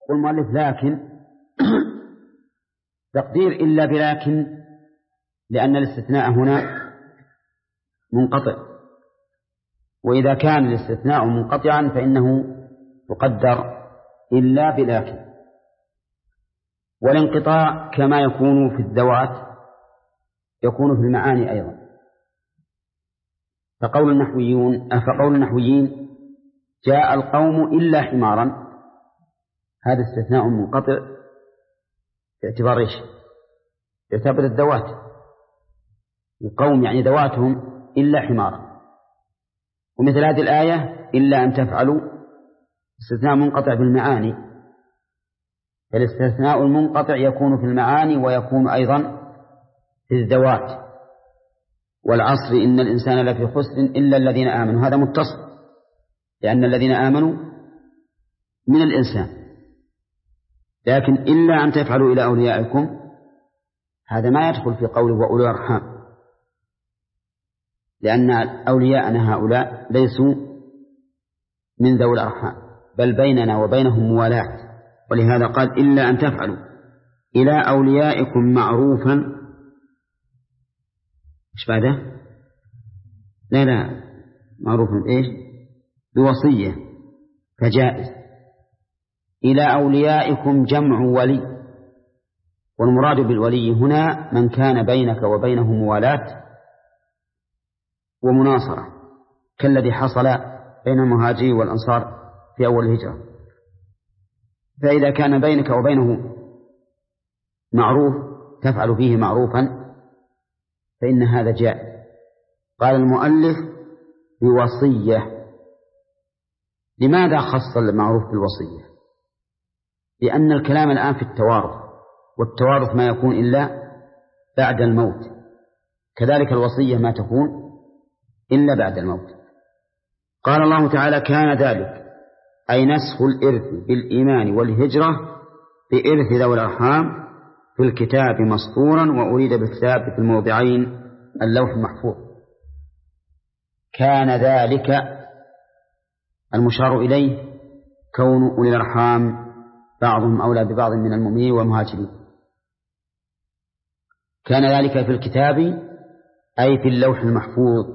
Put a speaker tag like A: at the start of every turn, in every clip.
A: والمؤلف لكن تقدير إلا بلكن، لأن الاستثناء هنا منقطع، وإذا كان الاستثناء منقطعا فإنه يقدر إلا بلكن. والانقطاع كما يكون في الذوات يكون في المعاني أيضا. فقول النحويين جاء القوم إلا حمارا، هذا استثناء منقطع باعتبار ايش؟ باعتبار الذوات، القوم يعني ذواتهم إلا حمارا. ومثل هذه الآية إلا أن تفعلوا استثناء منقطع بالمعاني، فالاستثناء المنقطع يكون في المعاني ويكون أيضا في الذوات. والعصر إن الإنسان لفي خسر إلا الذين آمنوا، هذا متصل، لأن الذين آمنوا من الإنسان. لكن إلا أن تفعلوا إلى أوليائكم هذا ما يدخل في قوله وأولي الأرحام، لأن أولياءنا هؤلاء ليسوا من ذوي الأرحام، بل بيننا وبينهم موالاة. ولهذا قال إلا أن تفعلوا إلى أوليائكم معروفا. إيش بعده؟ لا معروفا إيش؟ بوصية، فجائز. إلى أوليائكم جمع ولي، والمراد بالولي هنا من كان بينك وبينه موالاة ومناصرة، كالذي حصل بين المهاجرين والأنصار في أول الهجرة. فإذا كان بينك وبينه معروف تفعل فيه معروفا فإن هذا جائز. قال المؤلف بوصية. لماذا خص المعروف بالوصية؟ لأن الكلام الآن في التوارث، والتوارث ما يكون إلا بعد الموت، كذلك الوصية ما تكون إلا بعد الموت. قال الله تعالى كان ذلك أي نسخ الإرث بالإيمان والهجرة بإرث ذوي الأرحام في الكتاب مسطورا، وأريد بالكتاب في الموضعين اللوح المحفوظ. كان ذلك المشار إليه كون أولي الأرحام بعضهم أولى ببعض من المؤمنين والمهاجرين. كان ذلك في الكتاب أي في اللوح المحفوظ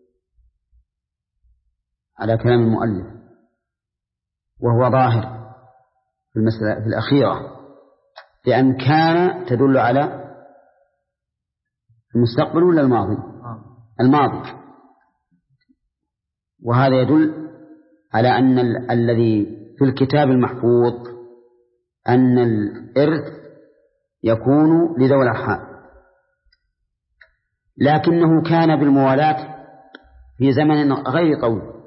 A: على كلام المؤلف، وهو ظاهر في المسألة في الأخيرة، لأن كان تدل على المستقبل ولا الماضي؟ الماضي. وهذا يدل على أن الذي في الكتاب المحفوظ أن الإرث يكون لذوي الأرحام، لكنه كان بالموالاة في زمن غير طويل.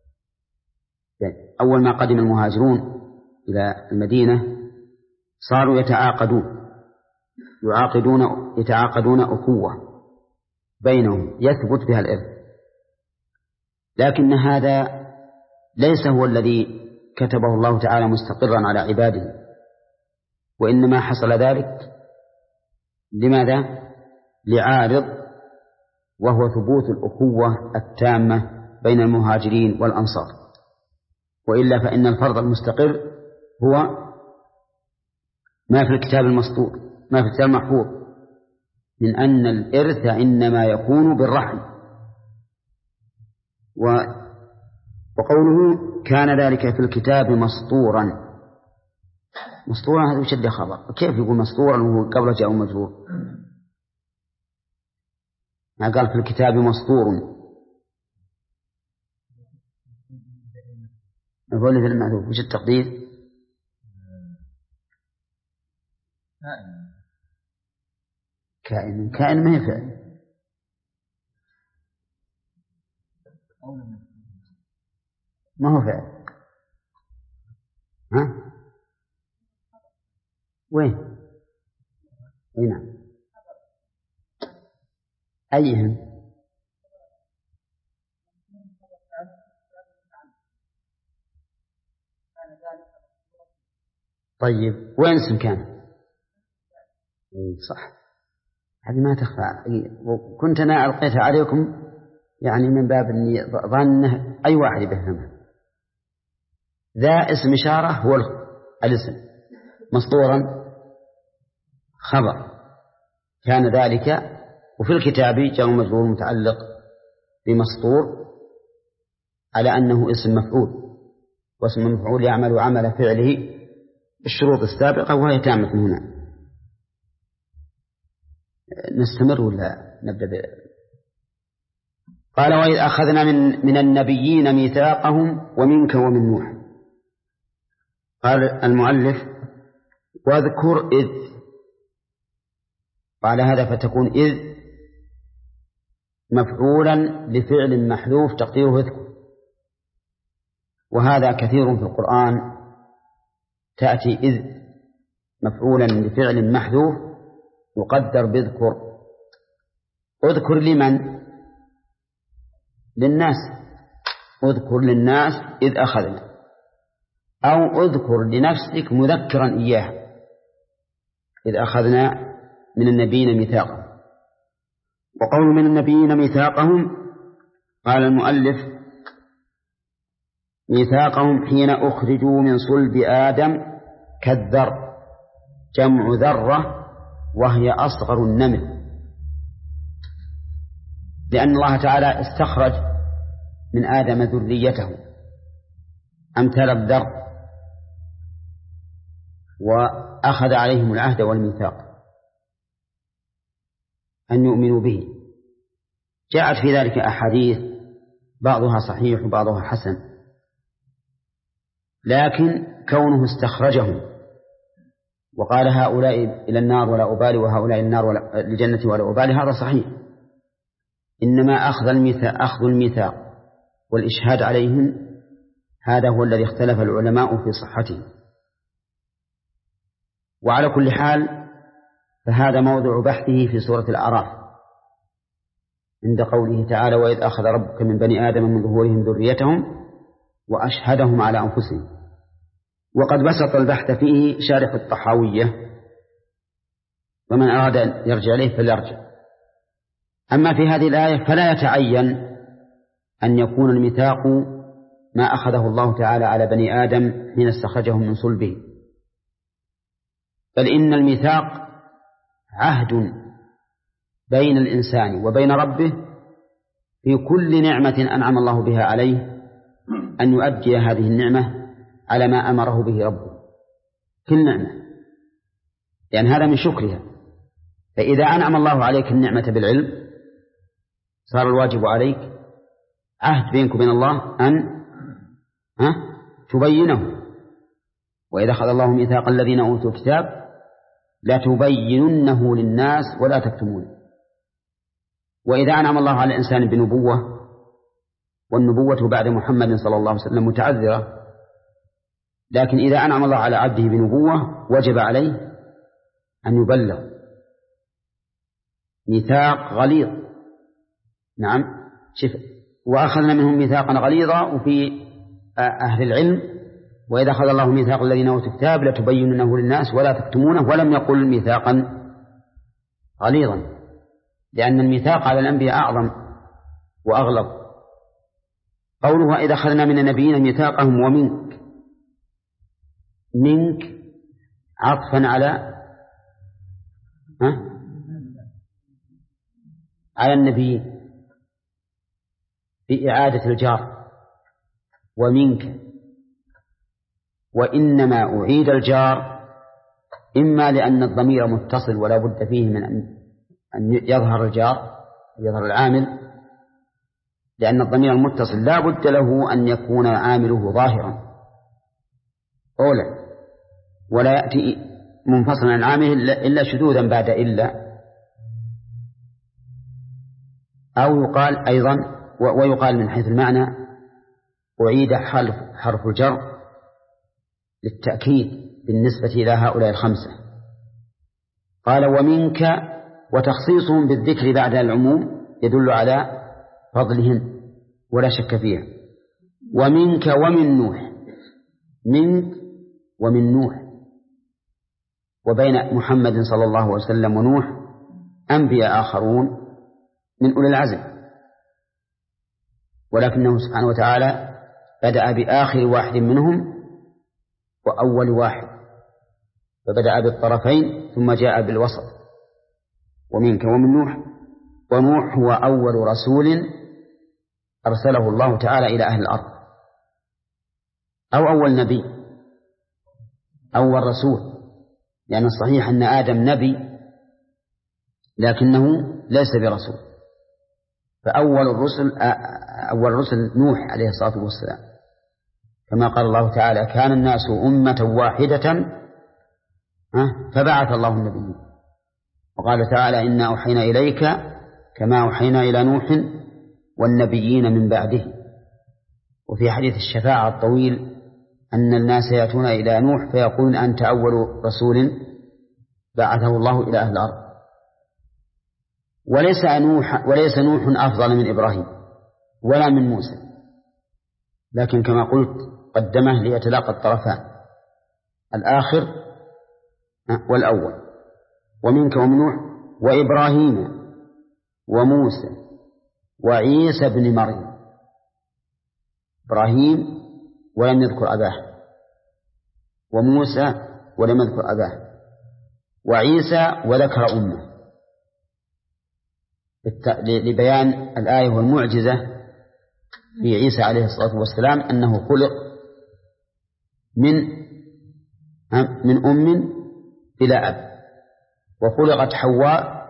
A: أول ما قدم المهاجرون إلى المدينة صاروا يتعاقدون أخوة بينهم يثبت بها الإرث، لكن هذا ليس هو الذي كتبه الله تعالى مستقرا على عباده، وإنما حصل ذلك لماذا؟ لعارض، وهو ثبوت الأخوة التامة بين المهاجرين والأنصار. وإلا فإن الفرض المستقر هو ما في الكتاب المسطور، ما في الكتاب المحفوظ، من أن الإرث إنما يكون بالرحم. وقوله كان ذلك في الكتاب مسطورا، مسطورا هذا يشد خبر، كيف يقول مسطورا وهو قبل جاء مجرور؟ ما قال في الكتاب مسطور، أقول لي في المعروف وش التقدير؟ كائن ما يفعل ما هو فعل. ها وين؟ هنا أيهم؟ طيب وين اسم كان؟ صح، هذه ما تخفى. وكنت أنا ألقيتها عليكم يعني من باب أني ظنه أي واحد يفهمها. ذا اسم إشارة هو الاسم، مسطورا خبر كان ذلك، وفي الكتاب جاء مجرور متعلق بمسطور على أنه اسم مفعول، واسم المفعول يعمل عمل فعله بالشروط السابقة وهي تامة من هنا. نستمر ولا نبدأ قال وإذ أخذنا من النبيين ميثاقهم ومنك ومن نوح. قال المؤلف واذكر إذ، قال هذا فتكون إذ مفعولا لفعل محذوف تقديره اذكر، وهذا كثير في القرآن تأتي إذ مفعولا لفعل محذوف يقدر باذكر. اذكر لمن؟ للناس، اذكر للناس إذ أخذنا، أو اذكر لنفسك مذكرا إياه إذ أخذنا من النبيين ميثاقهم. وقول من النبيين ميثاقهم قال المؤلف ميثاقهم حين أخرجوا من صلب آدم كالذر، جمع ذرة وهي أصغر النمل، لأن الله تعالى استخرج من آدم ذريته أمثال الذر وأخذ عليهم العهد والميثاق أن يؤمنوا به. جاءت في ذلك أحاديث بعضها صحيح وبعضها حسن، لكن كونه استخرجهم وقال هؤلاء إلى النار ولا أبالي وهؤلاء النار للجنة ولا أبالي هذا صحيح، إنما أخذ الميثاق والإشهاد عليهم هذا هو الذي اختلف العلماء في صحته. وعلى كل حال فهذا موضع بحثه في سورة الأعراف عند قوله تعالى وإذ أخذ ربك من بني آدم من ظهورهم ذريتهم وأشهدهم على أنفسهم. وقد بسط البحث فيه شارح الطحاوية، ومن أراد أن يرجع إليه فليرجع. أما في هذه الآية فلا يتعين أن يكون الميثاق ما أخذه الله تعالى على بني آدم حين استخرجهم من صلبه، بل إن الميثاق عهد بين الإنسان وبين ربه في كل نعمة أنعم الله بها عليه أن يؤدي هذه النعمة على ما أمره به ربه، كل نعمة، لأن هذا من شكرها. فإذا أنعم الله عليك النعمة بالعلم صار الواجب عليك عهد بينك وبين الله أن تبينه. وإذا أخذ الله ميثاق الذين أوتوا الكتاب لا تبيننه للناس ولا تكتمونه. وإذا أنعم الله على الإنسان بنبوة، والنبوة بعد محمد صلى الله عليه وسلم متعذرة، لكن إذا أنعم الله على عبده بنبوة وجب عليه أن يبلغ. ميثاق غليظ، نعم، وأخذنا منهم ميثاقا غليظا، وفي أهل العلم وإذا أخذ الله ميثاق الذين أوتوا الكتاب لتبيننه للناس ولا تكتمونه، ولم يقل ميثاقا غليظا، لأن الميثاق على الأنبياء أعظم وأغلظ. قوله وإذا أخذنا من النبيين ميثاقهم ومنك، منك عطفا على النبي في إعادة الجار ومنك، وإنما أعيد الجار إما لأن الضمير متصل ولا بد فيه من أن يظهر الجار يظهر العامل، لأن الضمير المتصل لا بد له أن يكون عامله ظاهرا أولا، ولا يأتي منفصلا عن عامله إلا شذوذا بعد إلا، أو يقال أيضا ويقال من حيث المعنى أعيد حرف الجر للتأكيد بالنسبة إلى هؤلاء الخمسة. قال ومنك، وتخصيصهم بالذكر بعد العموم يدل على فضلهم ولا شك فيها. ومنك ومن نوح، منك ومن نوح، وبين محمد صلى الله عليه وسلم ونوح أنبياء آخرون من أولي العزم، ولكنه سبحانه وتعالى بدأ بآخر واحد منهم وأول واحد، فبدأ بالطرفين ثم جاء بالوسط. ومنك ومن نوح. ونوح هو أول رسول أرسله الله تعالى إلى أهل الأرض، أو أول نبي، أول رسول، لأن الصحيح أن آدم نبي لكنه ليس برسول. فأول الرسل نوح عليه الصلاة والسلام، كما قال الله تعالى: كان الناس أمة واحدة فبعث الله النبيين. وقال تعالى: إنا أوحينا إليك كما أوحينا إلى نوح والنبيين من بعده. وفي حديث الشفاعة الطويل أن الناس يأتون إلى نوح فيقولون: أنت أول رسول بعثه الله إلى أهل الأرض. وليس نوح أفضل من إبراهيم ولا من موسى، لكن كما قلت قدمه ليتلاقى الطرفان، الآخر والأول. ومنك ومن نوح وإبراهيم وموسى وعيسى بن مريم. إبراهيم ولم يذكر أباه، وموسى ولم يذكر أباه، وعيسى وذكر أمه، لبيان الآية والمعجزة في عيسى عليه الصلاة والسلام أنه خلق من أم بلا أب، وخلقت حواء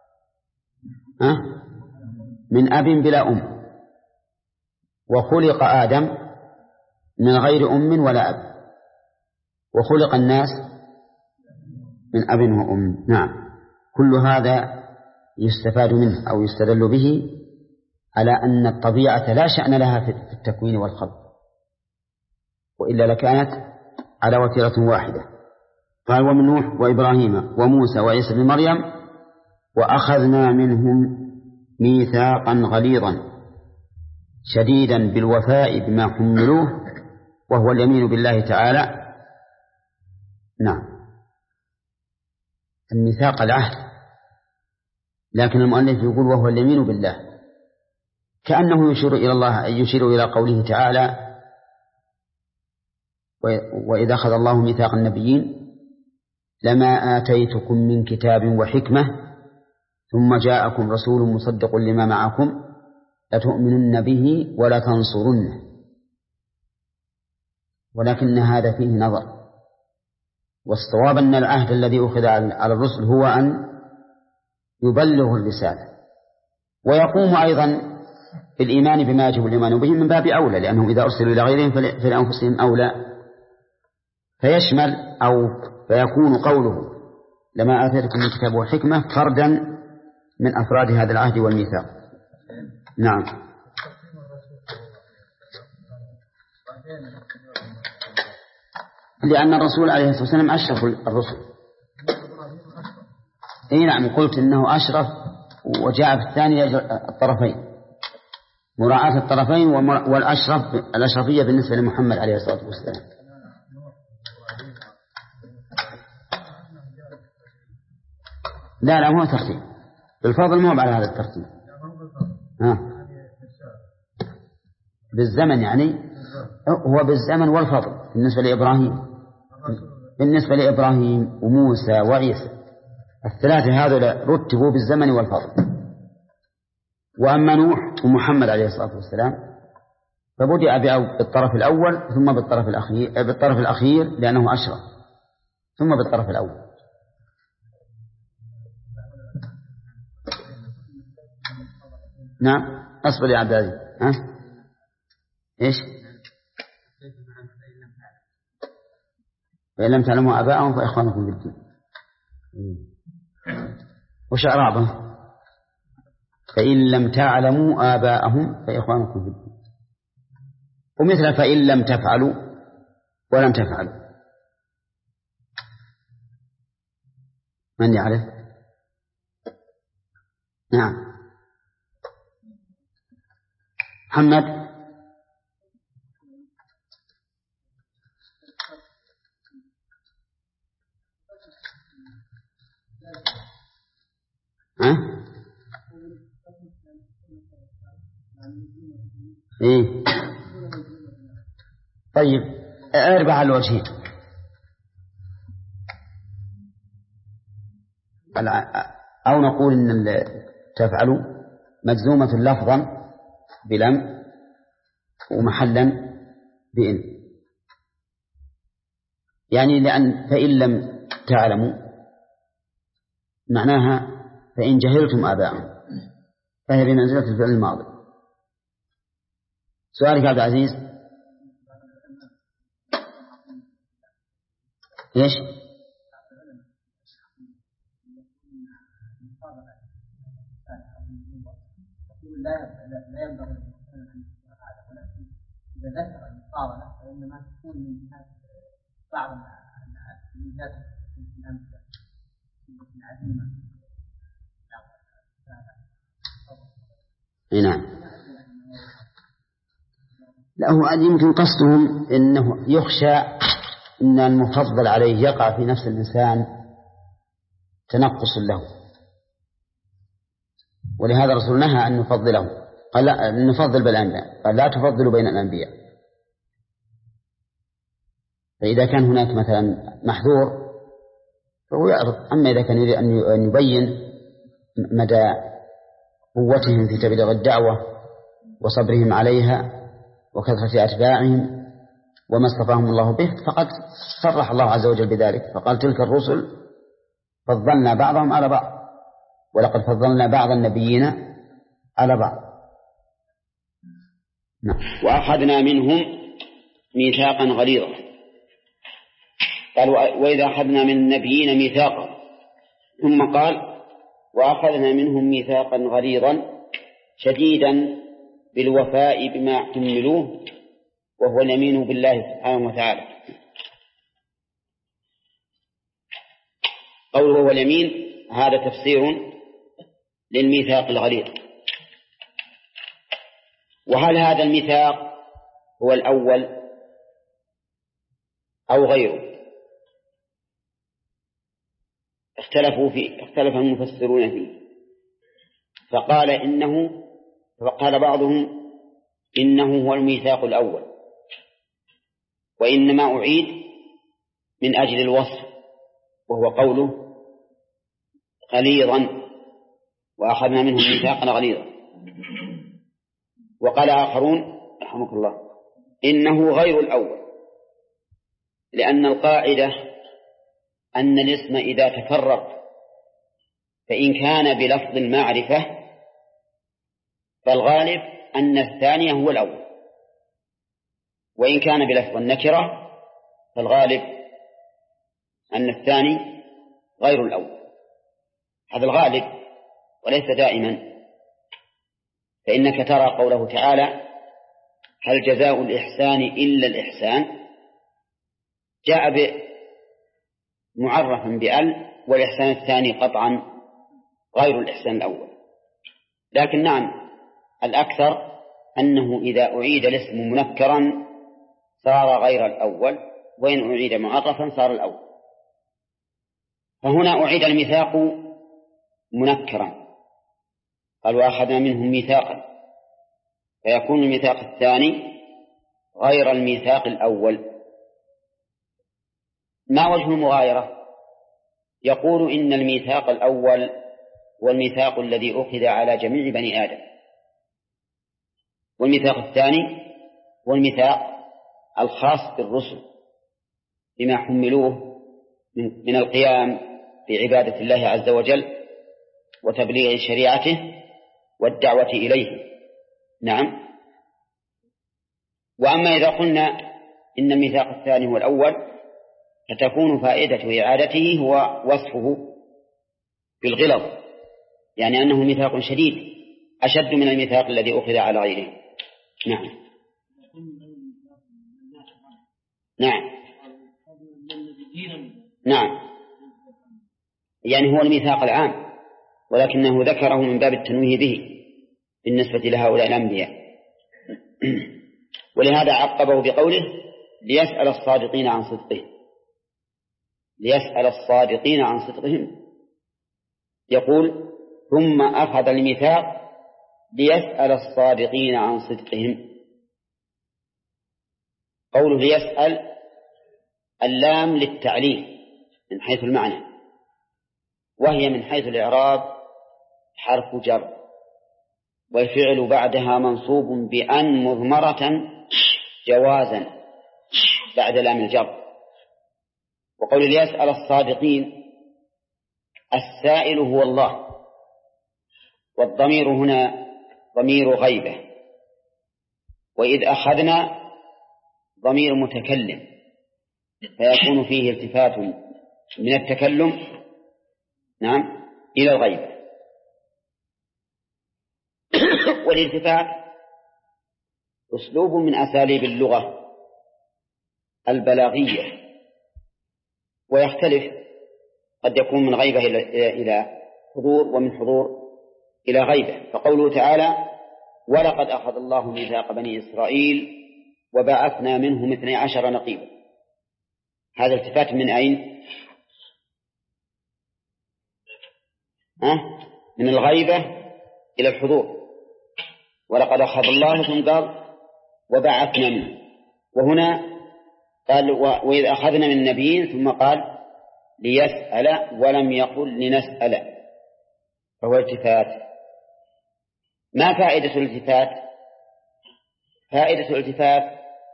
A: من أب بلا أم، وخلق آدم من غير أم ولا أب، وخلق الناس من أب وأم. نعم، كل هذا يستفاد منه أو يستدل به على أن الطبيعة لا شأن لها في التكوين والخلق، وإلا لكانت على وتيرة واحدة. قال: ومن نوح وإبراهيم وموسى وعيسى بن مريم وأخذنا منهم ميثاقا غليظا شديدا بالوفاء بما حملوه وهو اليمين بالله تعالى. نعم، الميثاق العهد، لكن المؤلف يقول وهو اليمين بالله، كأنه يشير إلى الله، يشير إلى قوله تعالى: وإذا أخذ الله ميثاق النبيين لما آتيتكم من كتاب وحكمة ثم جاءكم رسول مصدق لما معكم لتؤمنن به ولا تنصرنه. ولكن هذا فيه نظر، والصواب أن العهد الذي أخذ على الرسل هو أن يبلغ الرسالة، ويقوم أيضا بالإيمان بما يجب الإيمان به من باب أولى، لأنهم إذا أرسلوا إلى غيرهم فلأنفسهم أولى، فيشمل أو فيكون قوله لما آتيتكم من كتاب وحكمة فردا من أفراد هذا العهد والميثاق. نعم. لأن الرسول عليه الصلاة والسلام أشرف الرسل. أي نعم، قلت إنه أشرف، وجاء في الثاني الطرفين، مراعاة الطرفين والأشرفية بالنسبة لمحمد عليه الصلاة والسلام. لا هو ترتيب بالفضل، مو على هذا الترتيب. بالزمن يعني هو بالزمن والفضل. بالنسبة لإبراهيم وموسى وعيسى الثلاثة هذول رتبوا بالزمن والفضل. وأما نوح ومحمد عليه الصلاة والسلام فبدأ بالطرف الأول ثم بالطرف الأخير لأنه أشرف، ثم بالطرف الأول. نعم، أصبر يا عبد العزيز. إيش؟ فإن لم تعلموا آباءهم فإخوانكم في الدين. وش أعرابهم؟ فإن لم تعلموا آباءهم فإخوانكم في الدين، ومثل فإن لم تفعلوا ولم تفعلوا. من يعرف؟ نعم، محمد. إيه؟ طيب، أربع الوجهين. أو نقول إن تفعل مجزومة لفظا بلم ومحلا بإن، يعني لأن فإن لم تعلموا معناها فإن جهلتم آباءهم، فهي بمنزلة الفعل الماضي. سؤالك عبد العزيز إيش؟
B: لا ينبغي هذا، ولكن إذا ذكر المقارنة فإنما تكون من جهة بعض الناس من جهة الأمثلة العزيمة.
A: نعم. لا، هو يمكن قصدهم إنه يخشى أن المفضل عليه يقع في نفس الإنسان تنقص له، ولهذا الرسول نهى أن نفضله، قال لا نفضل بالأنبياء، قال لا تفضلوا بين الأنبياء. فإذا كان هناك مثلا محذور فهو يعرض، أما إذا كان يريد أن يبين مدى قوتهم في تبليغ الدعوة وصبرهم عليها وكثرة أتباعهم وما اصطفاهم الله به، فقد صرح الله عز وجل بذلك، فقال تلك الرسل فضلنا بعضهم على بعض ولقد فضلنا بعض النبيين على بعض. وأخذنا منهم ميثاقا غليظا، قال وإذا أخذنا من النبيين ميثاقا، ثم قال وأخذنا منهم ميثاقا غليظا شديدا بالوفاء بما حملوه وهو اليمين بالله سبحانه وتعالى. قوله هو اليمين هذا تفسير للميثاق الغليظ. وهل هذا الميثاق هو الأول أو غيره؟ اختلف المفسرون فيه، فقال بعضهم إنه هو الميثاق الأول، وإنما أعيد من أجل الوصف، وهو قوله غليظا وأخذنا منهم ميثاقا غليظا. وقال آخرون رحمك الله إنه غير الأول، لأن القاعدة أن الاسم إذا تكرر فإن كان بلفظ المعرفة فالغالب أن الثاني هو الأول، وإن كان بلفظ النكرة فالغالب أن الثاني غير الأول. هذا الغالب وليس دائما، فإنك ترى قوله تعالى هل جزاء الإحسان إلا الإحسان، جاء معرفا بأل، والإحسان الثاني قطعا غير الإحسان الأول. لكن نعم الأكثر أنه إذا أعيد الاسم منكرا صار غير الأول، وإن أعيد معرفا صار الأول. فهنا أعيد الميثاق منكرا، قال وأخذنا منهم ميثاقا، فيكون الميثاق الثاني غير الميثاق الأول. ما وجه المغايرة؟ يقول إن الميثاق الأول والميثاق الذي أخذ على جميع بني آدم، والميثاق الثاني والميثاق الخاص بالرسل بما حملوه من القيام بعبادة الله عز وجل وتبليغ شريعته والدعوة إليه. نعم. وأما إذا قلنا إن الميثاق الثاني هو الأول فتكون فائدة إعادته هو وصفه بالغلظ، يعني أنه ميثاق شديد أشد من الميثاق الذي أخذ على غيره. نعم. نعم. نعم، يعني هو الميثاق العام، ولكنه ذكره من باب التنويه به بالنسبة لهؤلاء الأنبياء. ولهذا عقبه بقوله ليسأل الصادقين عن صدقهم، ليسأل الصادقين عن صدقهم. يقول ثم أخذ الميثاق ليسأل الصادقين عن صدقهم. قوله ليسأل اللام للتعليل من حيث المعنى، وهي من حيث الإعراب حرف جر، والفعل بعدها منصوب بأن مضمرة جوازا بعد لام الجر. وقول ليسأل الصادقين، السائل هو الله، والضمير هنا ضمير غيبة، وإذ أخذنا ضمير متكلم، فيكون فيه التفات من التكلم نعم إلى الغيبة. والالتفات أسلوب من أساليب اللغة البلاغية، ويختلف، قد يكون من غيبة إلى حضور، ومن حضور إلى غيبة. فقوله تعالى ولقد أخذ الله ميثاق بني إسرائيل وبعثنا منهم 12 نقيبا، هذا التفات من أين؟ من الغيبة إلى الحضور. ولقد أخذ الله ثم قال وبعثنا منه، وهنا قال وإذ أخذنا من النبيين ثم قال ليسأل ولم يقل لنسأل، فهو التفات. ما فائدة الالتفات؟ فائدة الالتفات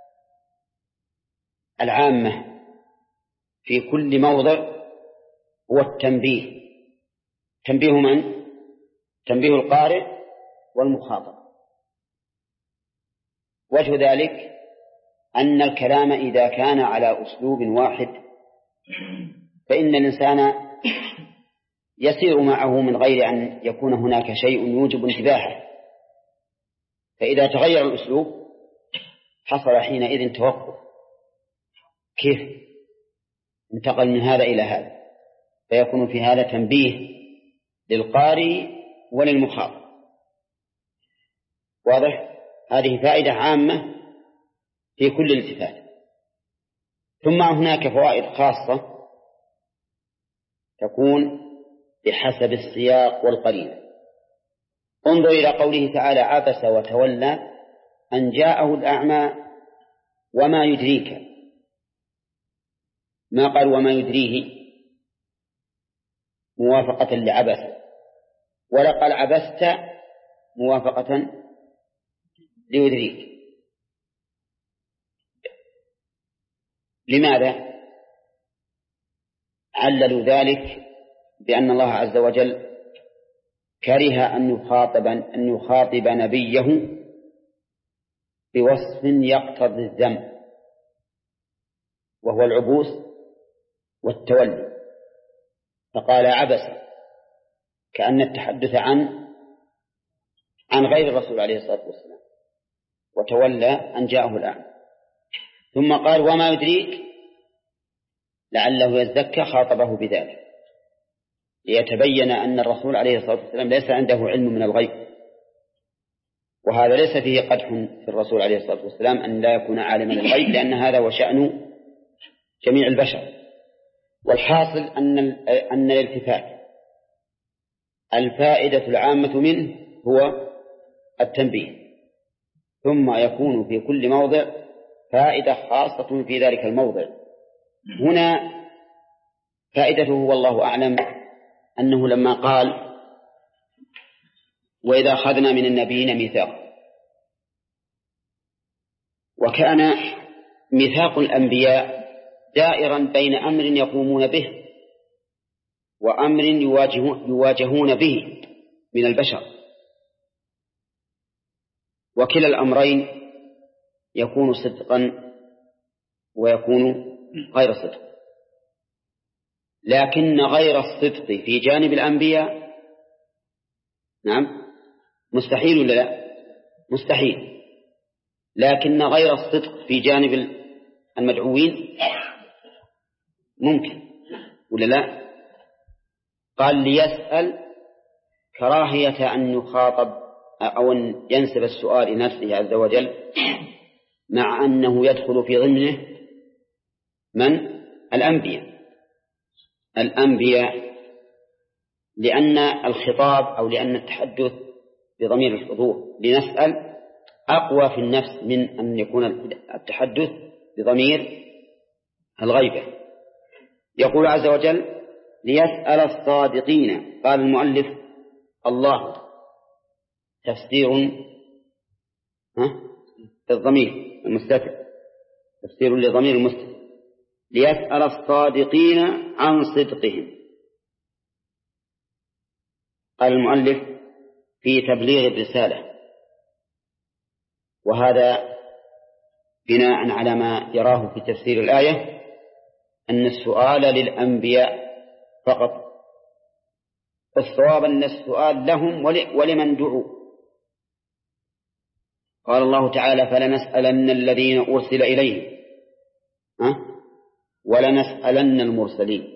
A: العامة في كل موضع هو التنبيه. تنبيه من؟ تنبيه القارئ والمخاطب. وجه ذلك أن الكلام إذا كان على أسلوب واحد فإن الإنسان يسير معه من غير أن يكون هناك شيء يوجب انتباهه، فإذا تغير الأسلوب حصل حينئذ توقف، كيف انتقل من هذا إلى هذا، فيكون في هذا تنبيه للقارئ وللمخاطب. واضح؟ هذه فائدة عامة في كل التفات. ثم هناك فوائد خاصة تكون بحسب السياق والقرينة. انظر إلى قوله تعالى عبس وتولى أن جاءه الأعمى وما يدريك، ما قال وما يدريه موافقة لعبس، ولا قال عبست موافقة ليدريك. لماذا؟ عللوا ذلك بأن الله عز وجل كره أن يخاطب نبيه بوصف يقتضي الذم، وهو العبوس والتولي، فقال عبس، كأن التحدث عن غير الرسول عليه الصلاة والسلام، وتولى أن جاءه الأعمى. ثم قال وما يدريك لعله يزكى، خاطبه بذلك ليتبين أن الرسول عليه الصلاة والسلام ليس عنده علم من الغيب، وهذا ليس فيه قدح في الرسول عليه الصلاة والسلام أن لا يكون عالما للغيب، لأن هذا هو شأن جميع البشر. والحاصل أن الالتفات الفائدة العامة منه هو التنبيه، ثم يكون في كل موضع فائدة خاصة في ذلك الموضع. هنا فائدته والله أعلم أنه لما قال وإذا أخذنا من النبيين ميثاق، وكان ميثاق الأنبياء دائرا بين أمر يقومون به وأمر يواجهون به من البشر، وكلا الأمرين يكون صدقا ويكون غير صدق. لكن غير الصدق في جانب الأنبياء نعم مستحيل ولا لا؟ مستحيل. لكن غير الصدق في جانب المدعوين ممكن ولا لا؟ قال ليسأل كراهية أن يخاطب أو أن ينسب السؤال لنفسه عز وجل، مع أنه يدخل في ضمنه من؟ الأنبياء، لأن الخطاب أو لأن التحدث بضمير الحضور لنسأل أقوى في النفس من أن يكون التحدث بضمير الغيبة. يقول عز وجل ليسأل الصادقين. قال المؤلف الله تفسير الضمير المستتر، تفسير لضمير المستتر، ليسأل الصادقين عن صدقهم. قال المؤلف في تبليغ الرسالة، وهذا بناء على ما يراه في تفسير الآية أن السؤال للأنبياء فقط، الصواب أن السؤال لهم ولمن دعوا. قال الله تعالى فلنسألن الذين أرسل إليهم ولنسألن المرسلين،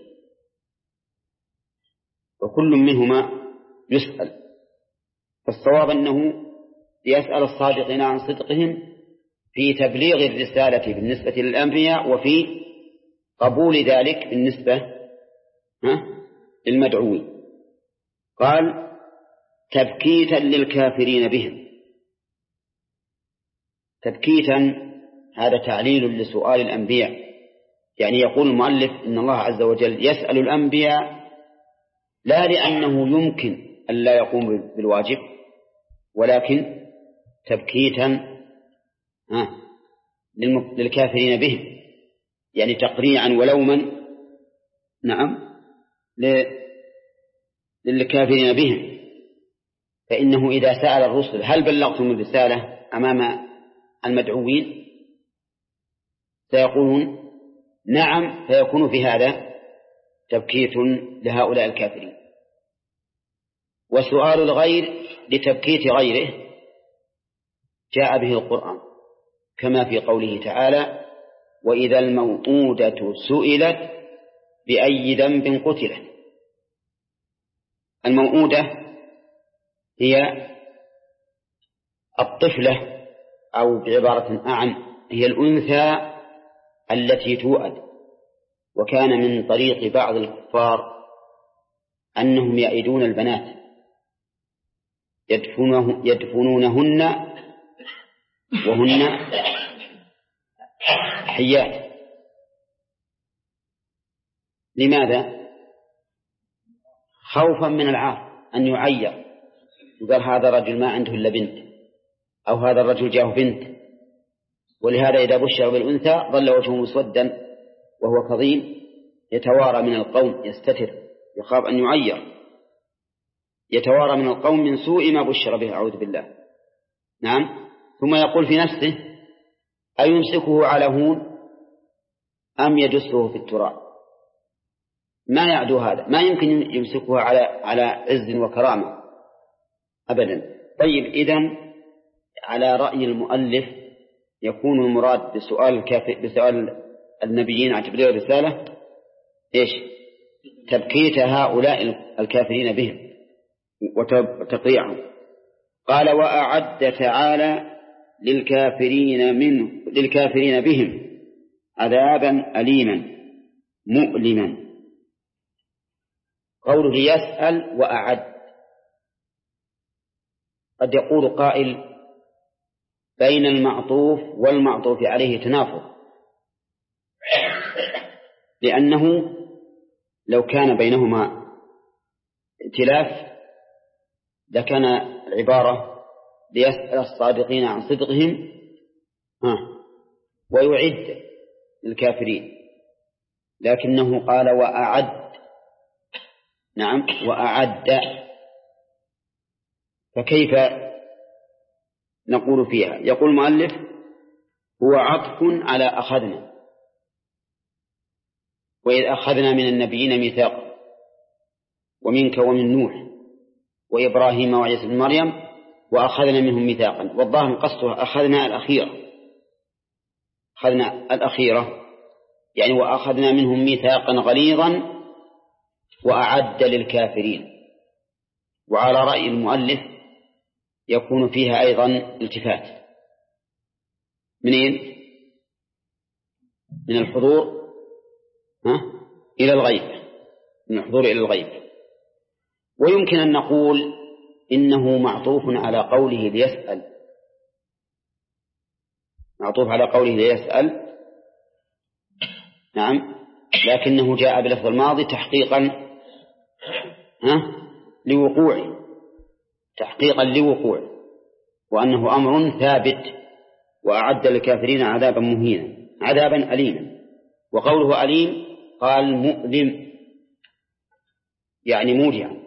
A: وكل منهما يسأل. فالصواب أنه يسأل الصادقين عن صدقهم في تبليغ الرسالة بالنسبة للأنبياء، وفي قبول ذلك بالنسبة للمدعوين. قال تبكيتا للكافرين بهم. تبكيتا هذا تعليل لسؤال الأنبياء، يعني يقول المؤلف إن الله عز وجل يسأل الأنبياء لا لأنه يمكن أن لا يقوم بالواجب، ولكن تبكيتا للكافرين بهم، يعني تقريعا ولوما للكافرين بهم. فإنه إذا سأل الرسل هل بلغتم الرسالة أمام المدعوين سيقولون نعم، فيكون في هذا تبكيت لهؤلاء الكافرين. وسؤال الغير لتبكيت غيره جاء به القرآن، كما في قوله تعالى وإذا الموءودة سئلت بأي ذنب قتلت. الموءودة هي الطفلة، أو بعبارة أعم هي الأنثى التي توأد. وكان من طريق بعض الكفار أنهم يئدون البنات يدفنونهن وهن حيات. لماذا؟ خوفا من العار، أن يعير، يقال هذا رجل ما عنده إلا بنت، أو هذا الرجل جاءه بنت. ولهذا إذا بشر بالأنثى ظل وجهه مسودا وهو كظيم يتوارى من القوم، يستتر، يخاف أن يعير، يتوارى من القوم من سوء ما بشر به، أعوذ بالله. نعم. ثم يقول في نفسه أيمسكه على هون أم يدسه في التراب؟ ما يعدو هذا، ما يمكن يمسكه على عز وكرامة أبدا. طيب، إذن على رأي المؤلف يكون المراد بسؤال النبيين عن تبليغ الرسالة إيش؟ تبكيت هؤلاء الكافرين بهم وتقريعهم. قال وأعد تعالى للكافرين بهم عذابا أليما مؤلما. قوله يسأل وأعد، قد يقول قائل بين المعطوف والمعطوف عليه تنافر، لأنه لو كان بينهما ائتلاف لكان العبارة ليسأل الصادقين عن صدقهم ويعد للكافرين، لكنه قال وأعد. نعم، وأعد، فكيف نقول فيها؟ يقول المؤلف هو عطف على أخذنا، وإذ أخذنا من النبيين ميثاقا ومنك ومن نوح وإبراهيم وعيسى بن مريم وأخذنا منهم ميثاقا. والظاهر قصده أخذنا الأخيرة، يعني وأخذنا منهم ميثاقا غليظا وأعد للكافرين. وعلى رأي المؤلف يكون فيها أيضا التفات منين؟ من الحضور إلى الغيب، من الحضور إلى الغيب. ويمكن أن نقول إنه معطوف على قوله ليسأل، معطوف على قوله ليسأل. نعم، لكنه جاء بلفظ الماضي تحقيقا لوقوعه، تحقيقا لوقوعه، وأنه أمر ثابت، وأعد للكافرين عذابا مهينا، عذابا أليما. وقوله أليم قال مؤلم، يعني موجعا.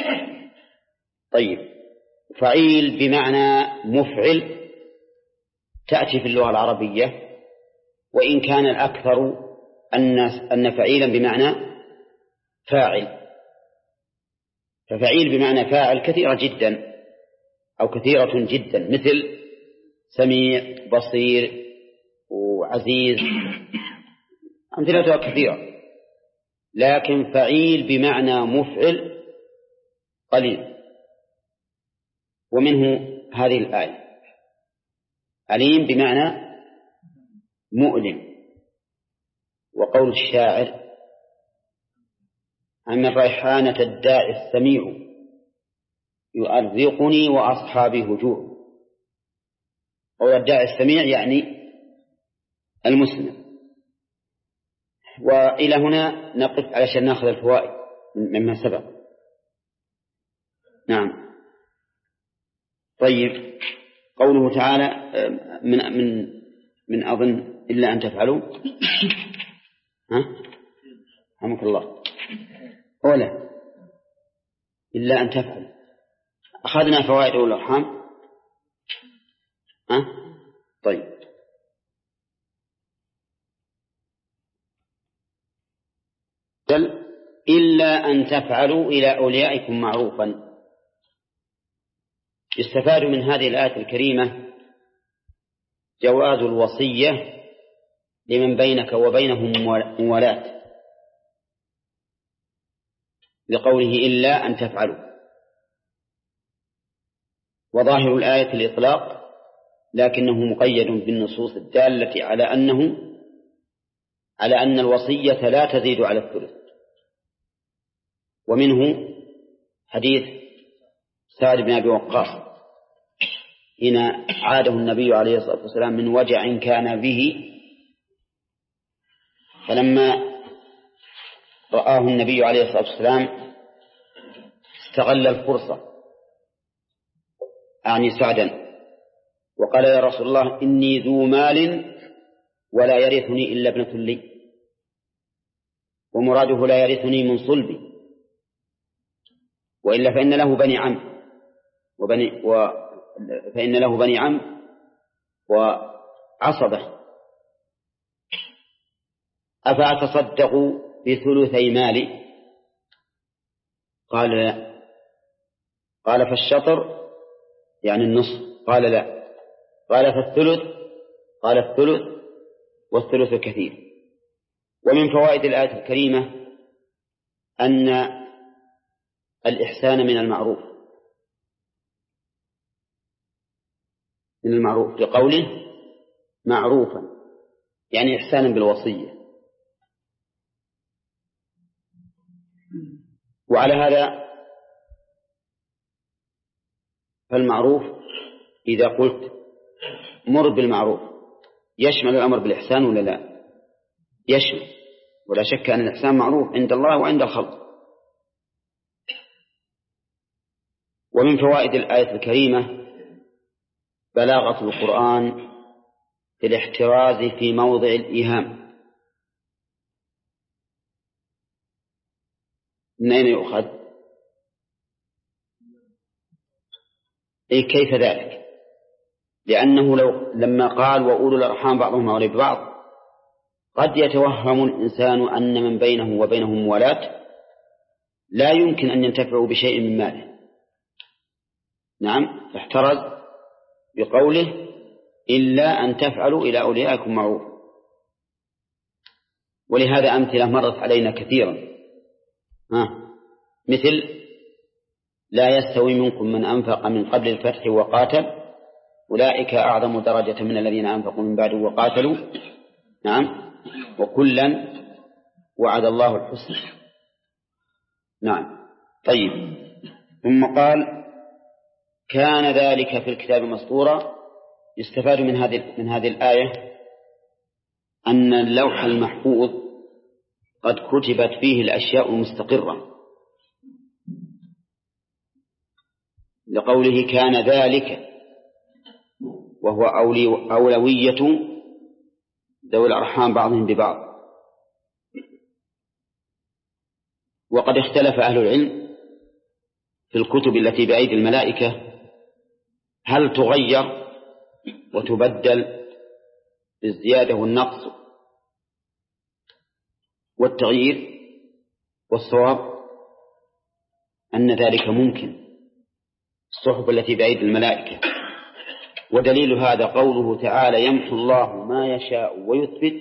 A: طيب، فعيل بمعنى مفعل تأتي في اللغة العربية، وإن كان الأكثر أن فعيلا بمعنى فاعل، ففعيل بمعنى فاعل كثيرة جدا أو كثيرة جدا، مثل سميع، بصير، وعزيز، أمثلتها كثيرة. لكن فعيل بمعنى مفعل قليل، ومنه هذه الآية أليم بمعنى مؤلم. وقول الشاعر أن الريحانة الداعي السميع يؤرقني وأصحابي هجوع. قول الداعي السميع يعني المسلم. وإلى هنا نقف علشان نأخذ الفوائد مما سبق. نعم. طيب، قوله تعالى من أظن إلا أن تفعلوا رحمك الله، أولا إلا أن تفعلوا. أخذنا فوائد الأرحام. طيب، إلا أن تفعلوا إلى أوليائكم معروفا. يستفاد من هذه الآية الكريمة جواز الوصية لمن بينك وبينهم موالاة، لقوله إلا أن تفعلوا. وظاهر الآية الإطلاق، لكنه مقيد بالنصوص الدالة على أن الوصية لا تزيد على الثلث. ومنه حديث سعد بن أبي وقاص حين عاده النبي عليه الصلاة والسلام من وجع كان به، فلما رآه النبي عليه الصلاة والسلام استغل الفرصة، أعني سعدا، وقال يا رسول الله إني ذو مال ولا يرثني إلا ابنة لي، ومراده لا يرثني من صلبي، وإلا فإن له بني عم فإن له بني عم وعصبة، أفأتصدق بثلثي مالي؟ قال لا. قال فالشطر يعني النصف؟ قال لا. قال فالثلث؟ قال الثلث، والثلث كثير. ومن فوائد الآية الكريمة أن الإحسان من المعروف، لقوله معروفا، يعني إحسانا بالوصية. وعلى هذا فالمعروف إذا قلت مر بالمعروف يشمل الأمر بالإحسان ولا لا؟ يشمل، ولا شك أن الإحسان معروف عند الله وعند الخلق. ومن فوائد الآية الكريمة بلاغة القرآن في الاحتراز في موضع الإيهام. من أين يؤخذ؟ كيف ذلك؟ لأنه لما قال وأولو الأرحام بعضهم أولى ببعض، قد يتوهم الإنسان أن من بينه وبينهم موالاة لا يمكن أن ينتفعوا بشيء من ماله. نعم، فاحترز بقوله إلا أن تفعلوا إلى أوليائكم معروف. ولهذا أمثلة مرت علينا كثيرا، مثل لا يستوي منكم من أنفق من قبل الفتح وقاتل أولئك أعظم درجة من الذين أنفقوا من بعد وقاتلوا. نعم، وكلا وعد الله الحسنى. نعم. طيب، ثم قال كان ذلك في الكتاب مسطورا. يستفاد من هذه الآية أن اللوح المحفوظ قد كتبت فيه الأشياء المستقرة، لقوله كان ذلك، وهو أولوية ذوي الأرحام بعضهم ببعض. وقد اختلف أهل العلم في الكتب التي بأيدي الملائكة هل تغير وتبدل بالزيادة والنقص والتغيير، والصواب أن ذلك ممكن الصحف التي بأيدي الملائكة. ودليل هذا قوله تعالى يمحو الله ما يشاء ويثبت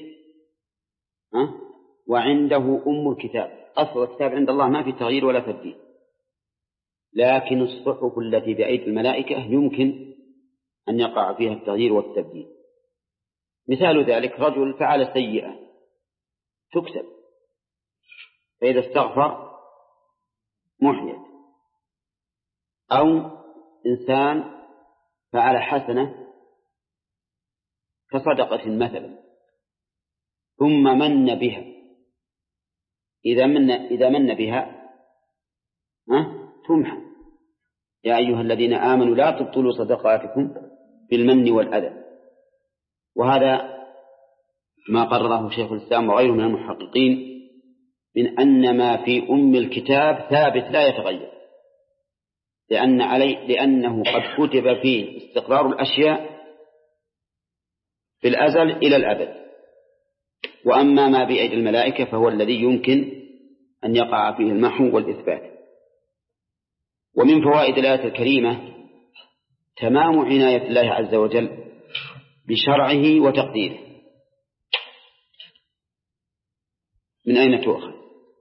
A: وعنده أم الكتاب. أصل الكتاب عند الله ما في تغيير ولا تبديل، لكن الصحف التي بأيدي الملائكة يمكن أن يقع فيها التغيير والتبديل. مثال ذلك رجل فعل سيئة تكتب، فإذا استغفر محيت، أو إنسان فعل حسنة كصدقة مثلا ثم من بها، إذا من بها تمحى. يا أيها الذين آمنوا لا تبطلوا صدقاتكم بالمن والأذى. وهذا ما قرره شيخ الإسلام وغيره من المحققين من أن ما في أم الكتاب ثابت لا يتغير، لأنه قد كتب فيه استقرار الأشياء في الأزل إلى الأبد. وأما ما بأيدي الملائكة فهو الذي يمكن أن يقع فيه المحو والإثبات. ومن فوائد الآية الكريمة تمام عناية الله عز وجل بشرعه وتقديره. من أين تؤخذ؟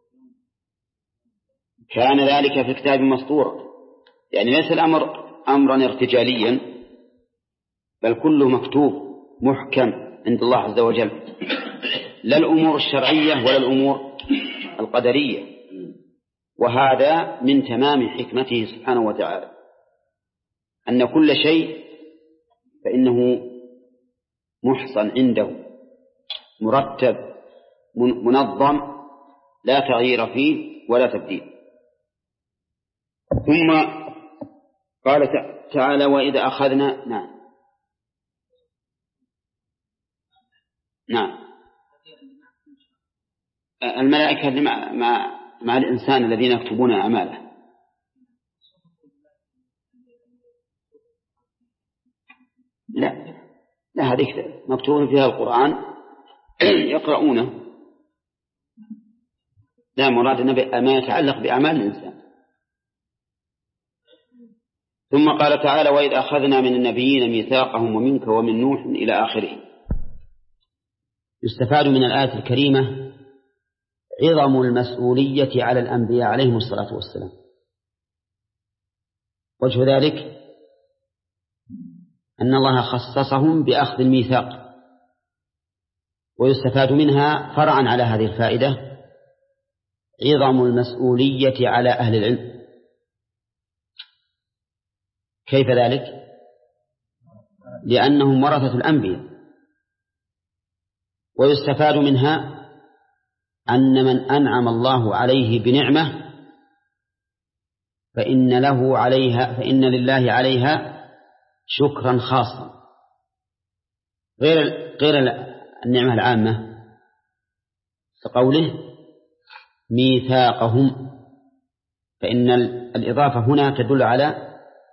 A: كان ذلك في الكتاب مسطورا، يعني ليس الأمر أمرا ارتجاليا، بل كله مكتوب محكم عند الله عز وجل، لا الأمور الشرعية ولا الأمور القدرية. وهذا من تمام حكمته سبحانه وتعالى، أن كل شيء فإنه محصن عنده مرتب منظم لا تغيير فيه ولا تبديل. ثم قال تعالى وإذا أخذنا نعم الملائكة مع الإنسان الذين يكتبون أعماله. لا هذه مكتوب فيها القرآن يقرؤونه، لا مراد ما يتعلق بأعمال الإنسان. ثم قال تعالى وإذ أخذنا من النبيين ميثاقهم ومنك ومن نوح إلى آخره. يستفاد من الآية الكريمة عظم المسؤولية على الأنبياء عليهم الصلاة والسلام. وجه ذلك أن الله خصصهم بأخذ الميثاق. ويستفاد منها فرعا على هذه الفائدة عظم المسؤولية على أهل العلم. كيف ذلك؟ لأنهم ورثة الأنبياء. ويستفاد منها أن من أنعم الله عليه بنعمة فإن لله عليها شكرا خاصا غير النعمة العامة، كقوله ميثاقهم، فإن الإضافة هنا تدل على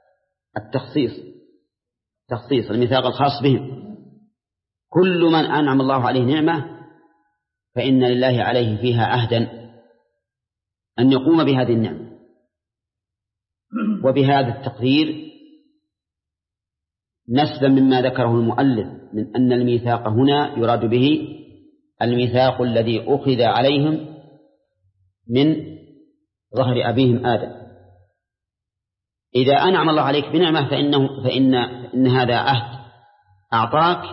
A: تخصيص الميثاق الخاص بهم. كل من أنعم الله عليه نعمة فإن لله عليه فيها عهدا أن يقوم بهذه النعمة. وبهذا التقدير نسبا مما ذكره المؤلف من أن الميثاق هنا يراد به الميثاق الذي أخذ عليهم من ظهر أبيهم آدم. إذا أنعم الله عليك بنعمة فإن هذا عهد أعطاك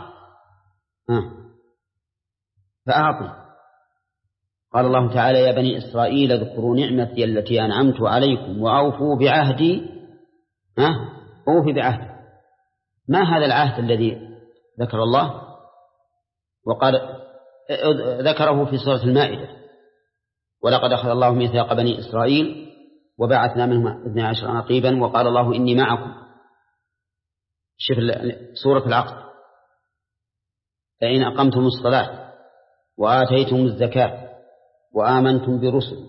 A: فأعطي. قال الله تعالى يا بني إسرائيل اذكروا نعمتي التي أنعمت عليكم وأوفوا بعهدي. أوفي بعهدي. ما هذا العهد الذي ذكر الله؟ وقال ذكره في سورة المائدة ولقد أخذ الله ميثاق بني إسرائيل وبعثنا منهم 12 نقيبا وقال الله إني معكم. شوف سورة العقد: فإن أقمتم الصلاة وآتيتم الزكاة وآمنتم برسل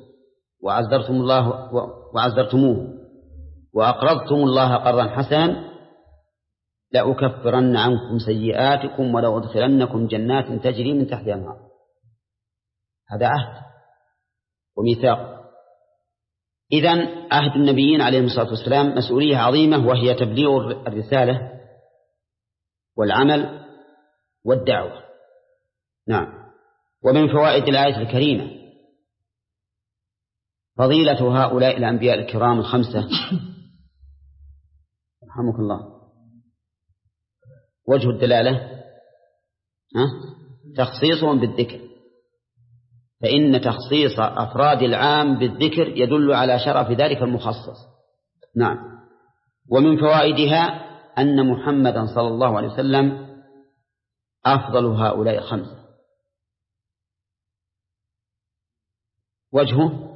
A: وعزرتموه وأقرضتم الله قرضا حسنا لأكفرن عنكم سيئاتكم ولأدخلنكم جنات تجري من تحتها الأنهار. هذا عهد وميثاق. إذن عهد النبيين عليهم الصلاة والسلام مسؤولية عظيمة، وهي تبليغ الرسالة والعمل والدعوة. نعم. ومن فوائد الآية الكريمة فضيلة هؤلاء الأنبياء الكرام الخمسة رحمك الله. وجه الدلالة تخصيصهم بالذكر، فإن تخصيص أفراد العام بالذكر يدل على شرف ذلك المخصص. نعم. ومن فوائدها أن محمدا صلى الله عليه وسلم أفضل هؤلاء الخمسة. وجهه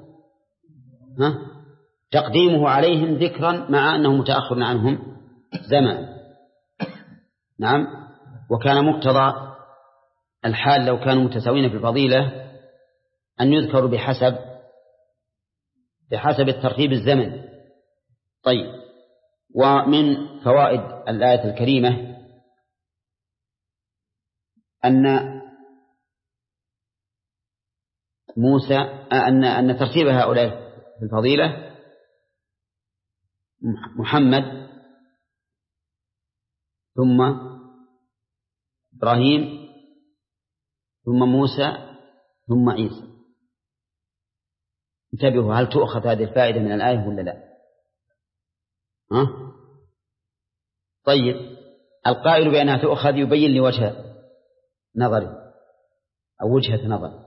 A: تقديمه عليهم ذكرا مع أنه متأخر عنهم زمن. نعم. وكان مقتضى الحال لو كانوا متساوين في الفضيلة أن يذكروا بحسب الترتيب الزمني. طيب. ومن فوائد الآية الكريمة أن ترتيب هؤلاء في الفضيلة: محمد ثم إبراهيم ثم موسى ثم عيسى. انتبهوا، هل تؤخذ هذه الفائدة من الآية ولا لا؟ طيب. القائل بأنها تؤخذ يبين لي وجه نظري أو وجهة نظر.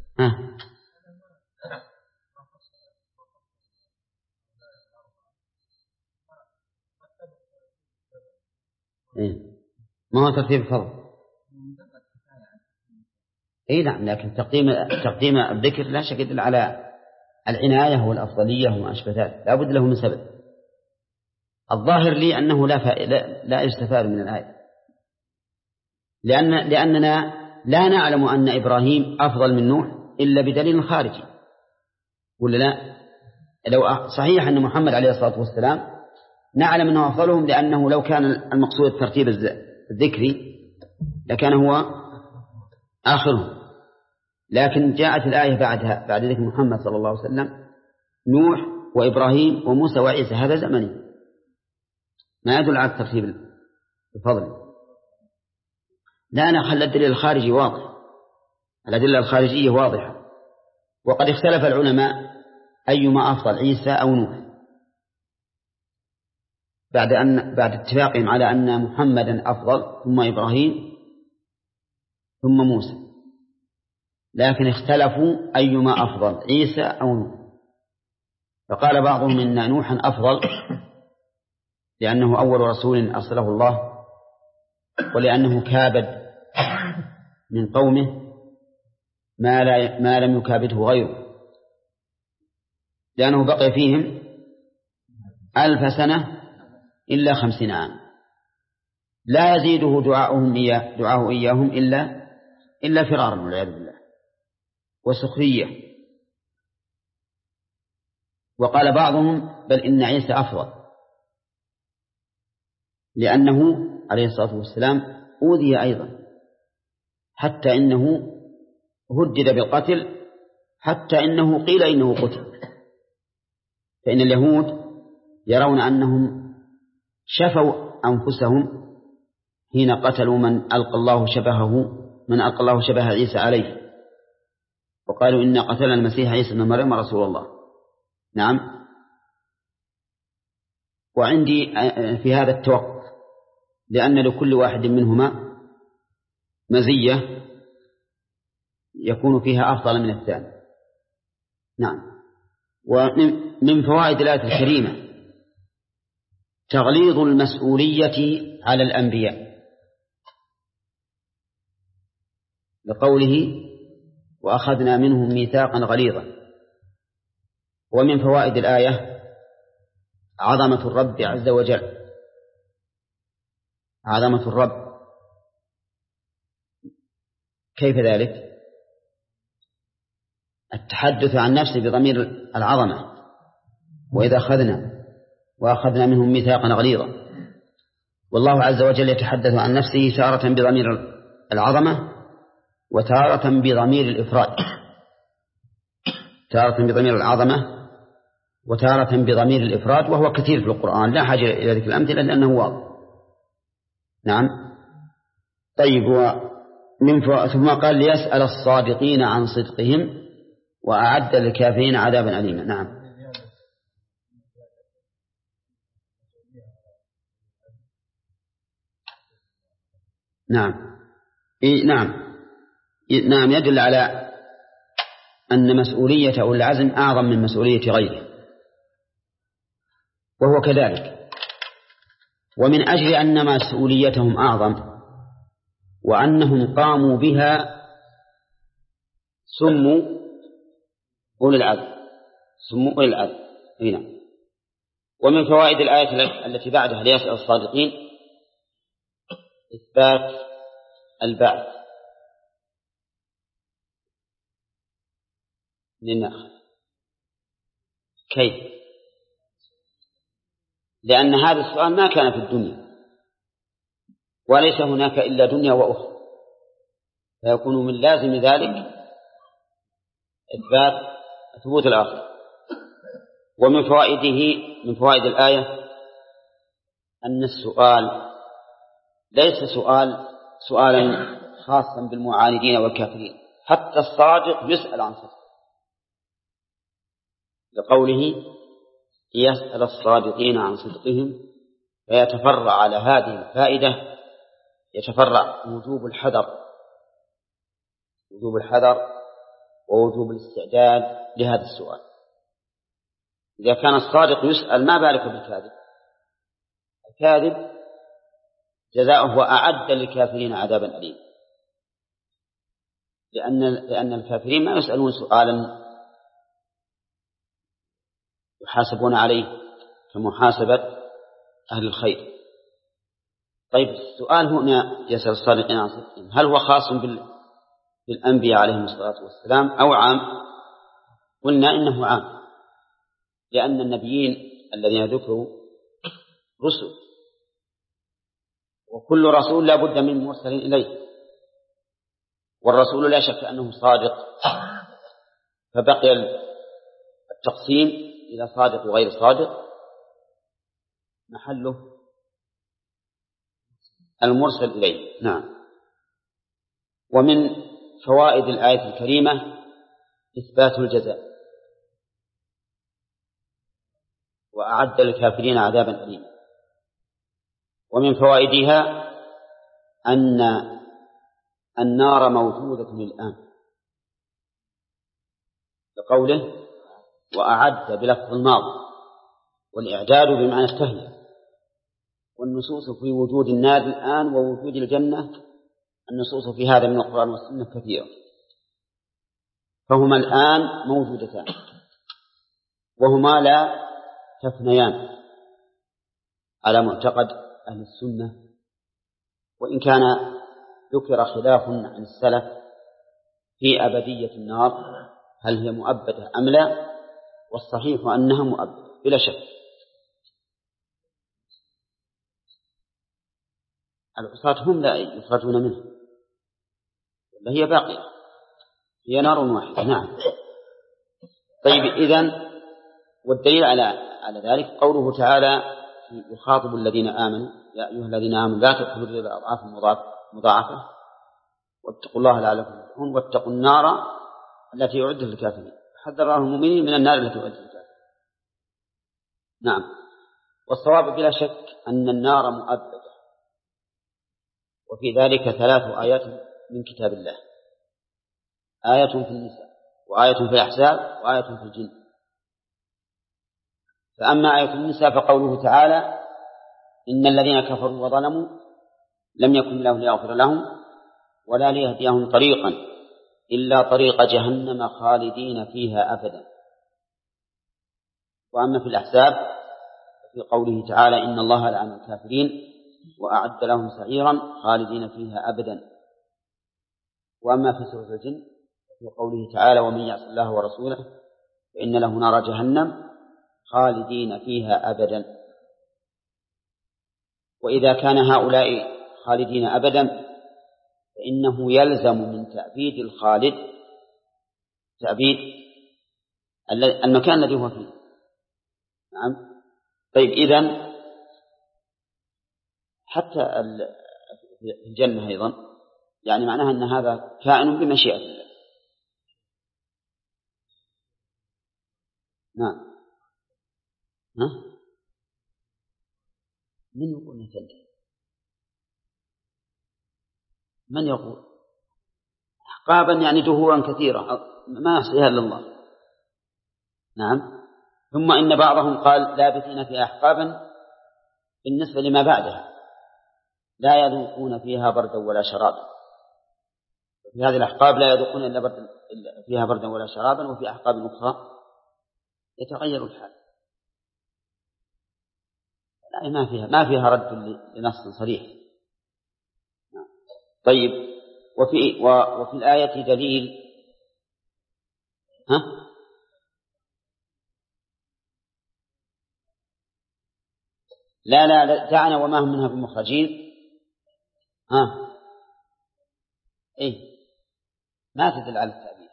A: ما هو ترتيب الفضل؟ نعم، لكن تقديم الذكر لا شك يدل على العناية والأفضلية وما أشبه ذلك، لا بد له من سبب. الظاهر لي أنه لا يستفاد من الآية، لأننا لا نعلم أن إبراهيم أفضل من نوح إلا بدليل خارجي، ولا لا؟ لو صحيح أن محمد عليه الصلاة والسلام نعلم أنه أفضلهم، لأنه لو كان المقصود الترتيب الذكري لكان هو آخرهم، لكن جاءت الآية بعد ذكر محمد صلى الله عليه وسلم نوح وإبراهيم وموسى وعيسى، هذا زمني ما يدل على الترتيب الفضلي. لا، أنا خلى الدليل الخارجي واضح، الأدلة الخارجية واضحة. وقد اختلف العلماء أيما أفضل، عيسى أو نوح، بعد اتفاقهم على أن محمدا أفضل ثم إبراهيم ثم موسى، لكن اختلفوا أيما أفضل، عيسى أو نوح. فقال بعضهم إن نوحا أفضل لأنه أول رسول أرسله الله، ولأنه كابد من قومه ما لم يكابده غيره، لأنه بقي فيهم 1000 سنة إلا 50 عام، لا يزيده دعاءه إياهم إلا فرارا والعياذ بالله وسخرية. وقال بعضهم بل إن عيسى أفضل، لأنه عليه الصلاة والسلام أوذي أيضا، حتى إنه هدد بالقتل، حتى إنه قيل إنه قتل. فإن اليهود يرون أنهم شفوا أنفسهم حين قتلوا من ألقى الله شبه عيسى عليه، وقالوا إن قتلنا المسيح عيسى بن مريم رسول الله. نعم. وعندي في هذا التوقف، لأن لكل واحد منهما مزية يكون فيها أفضل من الثاني. نعم. ومن فوائد الآية الكريمة تغليظ المسؤولية على الأنبياء، لقوله وأخذنا منهم ميثاقا غليظا. ومن فوائد الآية عظمة الرب عز وجل. عظمة الرب كيف ذلك؟ التحدث عن نفسه بضمير العظمة، وإذا وأخذنا منهم ميثاقا غليظا. والله عز وجل يتحدث عن نفسه تارة بضمير العظمة وتارة بضمير الإفراد، تارة بضمير العظمة وتارة بضمير الإفراد، وهو كثير في القرآن لا حاجة إلى ذكر الأمثلة لأنه واضح. نعم. طيب، ثم قال ليسأل الصادقين عن صدقهم وأعد للكافرين عذابا أليما. نعم. نعم. نعم يدل على أن مسؤولية أولي العزم أعظم من مسؤولية غيره، وهو كذلك. ومن أجل أن مسؤوليتهم أعظم وأنهم قاموا بها سموا أولي العزم. هنا. ومن فوائد الآية التي بعدها ليسأل الصادقين إثبات البعث للناخذ. كيف؟ لأن هذا السؤال ما كان في الدنيا، وليس هناك إلا دنيا وأخرى، فيكون من لازم ذلك إثبات ثبوت الآخر. ومن فوائد الآية أن السؤال ليس سؤالا خاصا بالمعاندين والكافرين، حتى الصادق يسأل عن صدقه، لقوله يسأل الصادقين عن صدقهم. فيتفرع على هذه الفائدة يتفرع وجوب الحذر ووجوب الاستعداد لهذا السؤال. إذا كان الصادق يسأل ما بالك بالكاذب؟ الكاذب جزاؤه أعد للكافرين عذابا أليما، لأن الكافرين ما يسألون سؤالا يحاسبون عليه كمحاسبة أهل الخير. طيب، السؤال هنا يسأل الصادقين عن صدقهم هل هو خاص بالأنبياء عليهم الصلاة والسلام أو عام؟ قلنا إنه عام، لأن النبيين الذين ذكروا رسل، وكل رسول لا بد من مرسل إليه، والرسول لا شك أنه صادق، فبقي التقسيم إلى صادق وغير صادق محله المرسل إليه. نعم. ومن فوائد الآية الكريمة إثبات الجزاء وأعد للكافرين عذابا أليما. ومن فوائدها أن النار موجودة الآن، لقوله وأعد بلفظ الماضي، والإعداد بمعنى التهيئة. والنصوص في وجود النار الآن ووجود الجنة، النصوص في هذا من القرآن والسنة كثيرة، فهما الآن موجودتان وهما لا تفنيان على معتقد أهل السنة، وإن كان ذكر خلاف عن السلف في أبدية النار، هل هي مؤبدة أم لا؟ والصحيح أنها مؤبدة بلا شك. العصاة هم لا يخرجون منها، هي باقية، هي نار واحدة. نعم. طيب، إذن والدليل على ذلك قوله تعالى يخاطب الذين آمنوا يا أيها الذين آمنوا لا تأكلوا الربا أضعافا مضاعفة واتقوا الله لعلكم تفلحون واتقوا النار التي أعدت للكافرين. حذر المؤمنين من النار التي أعدت للكافرين. نعم. والصواب بلا شك أن النار مؤبدة، وفي ذلك 3 آيات من كتاب الله: آية في النساء، وآية في الأحزاب، وآية في الجن. فأما آية النساء فقوله تعالى إن الذين كفروا وظلموا لم يكن الله ليغفر لهم ولا ليهديهم طريقا إلا طريق جهنم خالدين فيها أبدا. وأما في الأحزاب في قوله تعالى إن الله لعن الكافرين وأعد لهم سعيرا خالدين فيها أبدا. وأما في سورة الجن في قوله تعالى ومن يعص الله ورسوله فإن له نار جهنم خالدين فيها أبدا. وإذا كان هؤلاء خالدين أبدا فإنه يلزم من تأبيد الخالد تأبيد المكان الذي هو فيه. نعم. طيب إذن حتى الجنة أيضا يعني معناها أن هذا كائن بمشيئة الله. نعم. من يقول نتنجح؟ من يقول أحقابا يعني دهورا كثيرة ما يحصيها إلا الله. نعم. ثم إن بعضهم قال لابثين فيها أحقابا بالنسبة لما بعدها لا يذوقون فيها بردا ولا شرابا. في هذه الأحقاب لا يذوقون إلا فيها بردا ولا شرابا، وفي أحقاب أخرى يتغير الحال. لا ما فيها رد لنص صريح. طيب وفي الآية دليل لا دعنا وما هم منها بمخرجين. إيه ما تدل على التأبيد.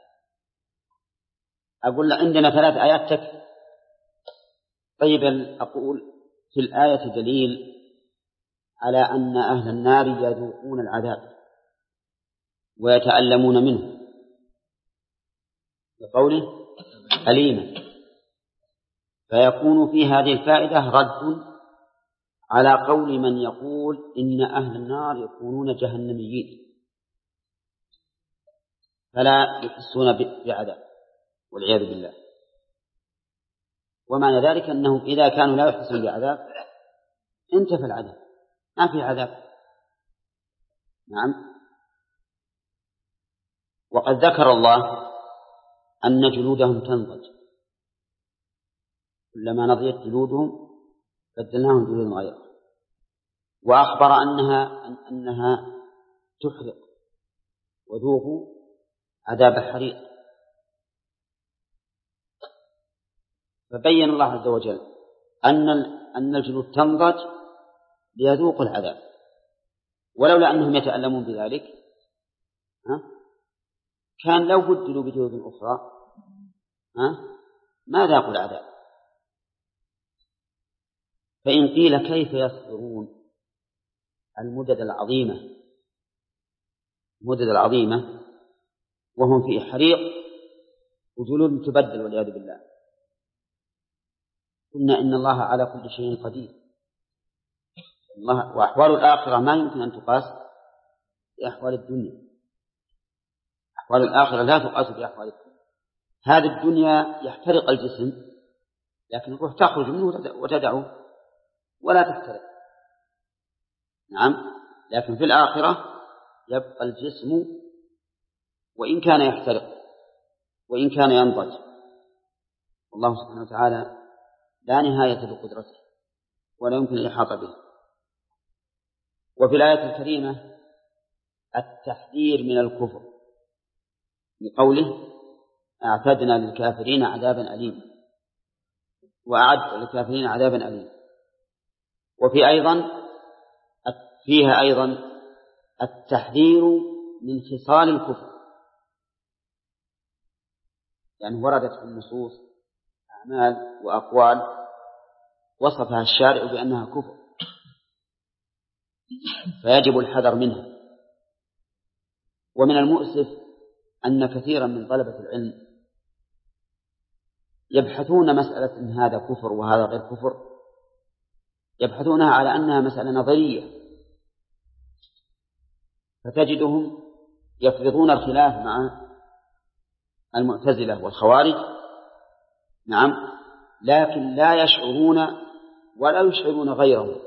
A: أقول عندنا 3 آيات تكفي. طيب أقول في الآية دليل على أن أهل النار يذوقون العذاب ويتألمون منه بقوله أليما، فيكون في هذه الفائدة رد على قول من يقول إن أهل النار يكونون جهنميين فلا يحسون بعذاب والعياذ بالله. ومعنى ذلك أنهم إذا كانوا لا يحسون بعذاب انتفى العذاب ما في عذاب. نعم. وقد ذكر الله أن جلودهم تنضج كلما نضجت جلودهم بدلناهم جلودا غيرها، وأخبر أنها تحرق وذوقوا عذاب الحريق. فبين الله عز وجل أن الجلود تنضج ليذوقوا العذاب، ولولا أنهم يتألمون بذلك كان لو بدلوا بجلود أخرى ما ذاقوا العذاب. فإن قيل كيف يصبرون المدد العظيمة وهم في حريق وجلود تبدل والعياذ بالله؟ قلنا إن الله على كل شيء قدير. وأحوال الآخرة ما يمكن أن تقاس بأحوال الدنيا. أحوال الآخرة لا تقاس بأحوال الدنيا. هذه الدنيا يحترق الجسم لكن الروح تخرج منه وتدعه ولا تحترق. نعم. لكن في الآخرة يبقى الجسم وإن كان يحترق وإن كان ينضج. والله سبحانه وتعالى لا نهاية لقدرته ولا يمكن الإحاطة به. وفي الآية الكريمة التحذير من الكفر بقوله أعتدنا للكافرين عذابا أليما، وأعد للكافرين عذابا أليما. فيها أيضا التحذير من خصال الكفر، يعني وردت في النصوص أعمال وأقوال وصفها الشارع بأنها كفر فيجب الحذر منها. ومن المؤسف أن كثيرا من طلبة العلم يبحثون مسألة إن هذا كفر وهذا غير كفر، يبحثونها على أنها مسألة نظرية، فتجدهم يفرضون الخلاف مع المعتزلة والخوارج. نعم. لكن لا يشعرون ولا يشعرون غيرهم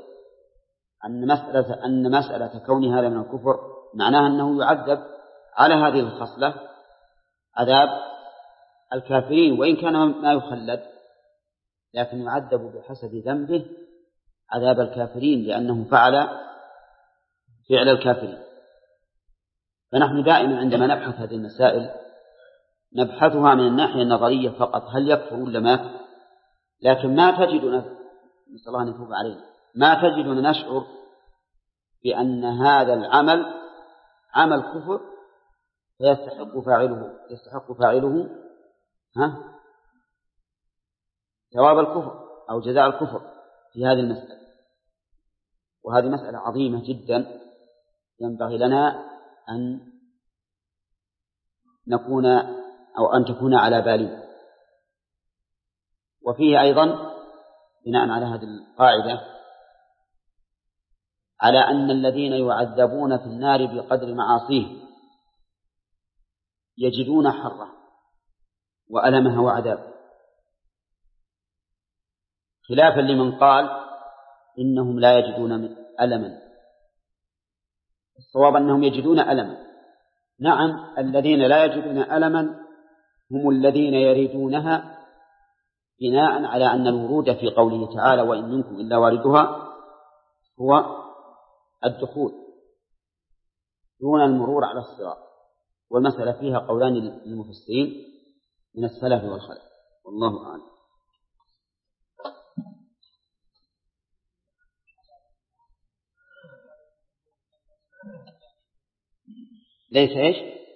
A: أن مسألة كون هذا من الكفر معناها أنه يعذب على هذه الخصلة عذاب الكافرين وإن كان ما يخلد لكن يعذب بحسب ذنبه عذاب الكافرين لأنه فعل فعل الكافرين. فنحن دائما عندما نبحث هذه المسائل نبحثها من الناحية النظرية فقط، هل يكفر ولا ما؟ لكن ما تجدنا، نسأل الله أن يتوب علينا، ما تجدنا نشعر بأن هذا العمل عمل كفر فيستحق فاعله ثواب الكفر أو جزاء الكفر في هذه المسألة. وهذه مسألة عظيمة جدا ينبغي لنا أن نكون أو أن تكون على بالنا. وفيه أيضا بناء على هذه القاعدة على أن الذين يعذبون في النار بقدر معاصيهم يجدون حرة وألمها وعذاب، خلافا لمن قال إنهم لا يجدون ألما. الصواب أنهم يجدون ألما. نعم، الذين لا يجدون ألما هم الذين يريدونها بناء على أن الورود في قوله تعالى وإن منكم إلا واردها هو الدخول دون المرور على الصراط. والمسألة فيها قولان للمفسرين من السلف والخلف، والله أعلم. ليس إيش؟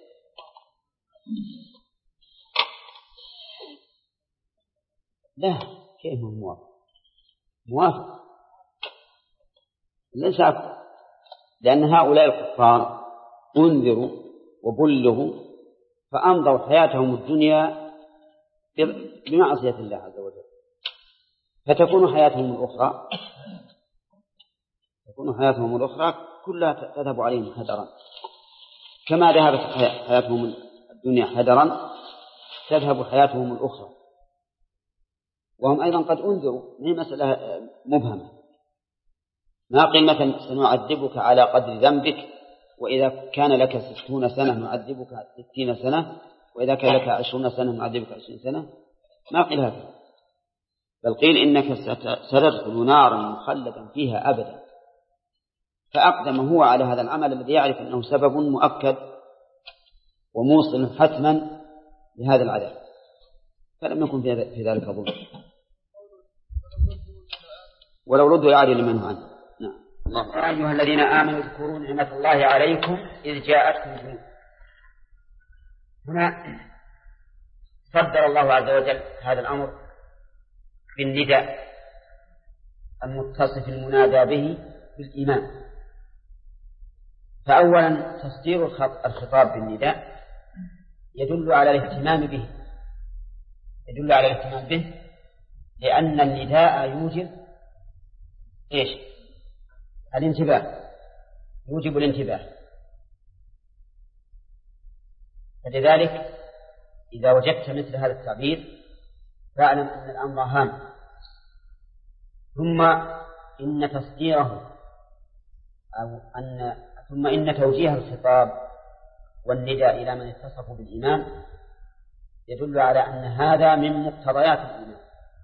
A: لا، كيف هو موافق ليس أكبر، لأن هؤلاء الكفار أنذروا وبلغوا فأمضوا حياتهم الدنيا بمعصية الله عز وجل، فتكون حياتهم الأخرى كلها تذهب عليهم هدرا، كما ذهبت حياتهم الدنيا هدرا تذهب حياتهم الأخرى. وهم أيضا قد أنذروا، هي مسألة مبهمة. ما قيل مثلا سنعذبك على قدر ذنبك، وإذا كان لك 60 سنة نعذبك 60 سنة، وإذا كان لك 20 سنة نعذبك 20 سنة. ما قيل هذا، بل قيل إنك ستدخل نارا مخلدا فيها أبدا. فأقدم هو على هذا العمل الذي يعرف أنه سبب مؤكد وموصل حتما لهذا العذاب، فلم يكن في ذلك ظلم. ولو ردوا يعري لمنه عنه. نعم. يا أيها الذين آمنوا اذكروا نعمة الله عليكم إذ جاءتكم جنود. هنا صدر الله عز وجل هذا الأمر بالنداء المتصف المنادى به بالإيمان. فأولا تصدير الخطاب بالنداء يدل على الاهتمام به، لأن النداء يوجب إيش؟ الانتباه، يوجب الانتباه. فلذلك إذا وجدت مثل هذا التعبير فاعلم أن الأمر هام. ثم إن توجيه الخطاب والنداء إلى من اتصفوا بالإيمان يدل على أن هذا من مقتضيات الإيمان،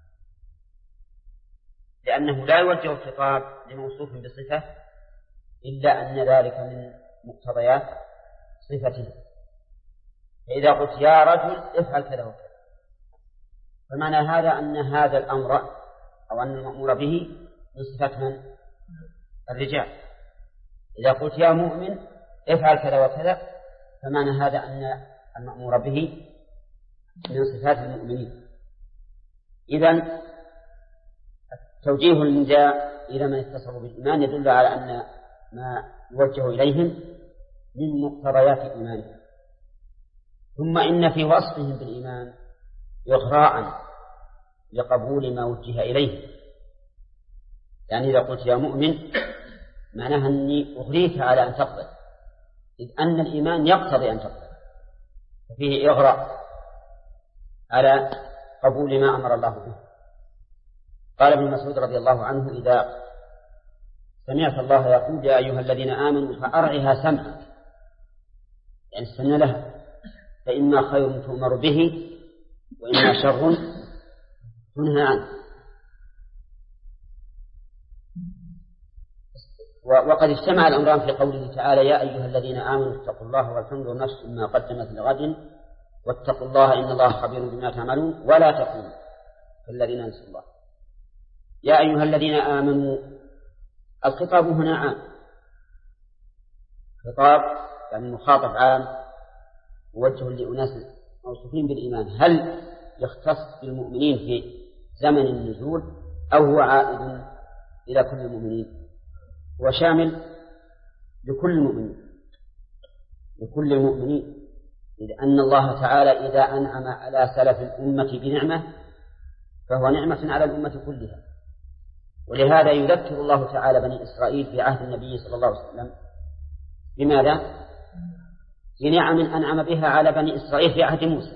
A: لأنه لا يوجه الخطاب لموصوف بصفة إلا أن ذلك من مقتضيات صفته. فإذا قلت يا رجل افعل كذا وكذا، فمعنى هذا أن هذا الأمر أو أن المأمور به من صفات من؟ الرجال. إذا قلت يا مؤمن افعل كذا وكذا، فمعنى هذا أن المأمور به من صفات المؤمنين. إذن توجيه النداء إلى من اتصفوا بالإيمان يدل على أن ما يوجه إليهم من مقتضيات إيمانهم. ثم إن في وصفهم بالإيمان إغراء لقبول ما وجه إليه. يعني إذا قلت يا مؤمن معناها أني أغريك على أن تقبل، إذ أن الإيمان يقتضي أن تقبل، ففيه إغراء على قبول ما أمر الله به. قال ابن مسعود رضي الله عنه إذا سمعت الله يقول يا أيها الذين آمنوا فأرعها سمعك، يعني استمع لها، فإما خير تؤمر به وإما شر تنهى عنه. وقد اجتمع الأمران في قوله تعالى يا أيها الذين آمنوا اتقوا الله ولتنظر نفس ما قدمت لغد واتقوا الله إن الله خبير بما تعملون ولا تكونوا كالذين نسوا الله. يا أيها الذين آمنوا، الخطاب هنا عام، خطاب يعني مخاطب عام موجه لأناس موصوفين بالإيمان. هل يختص بالمؤمنين في زمن النزول أو هو عائد إلى كل المؤمنين؟ هو شامل لكل المؤمنين، لأن الله تعالى إذا أنعم على سلف الأمة بنعمة فهو نعمة على الأمة كلها. ولهذا يذكر الله تعالى بني إسرائيل في عهد النبي صلى الله عليه وسلم بماذا؟ بنعم أنعم بها على بني إسرائيل في عهد موسى،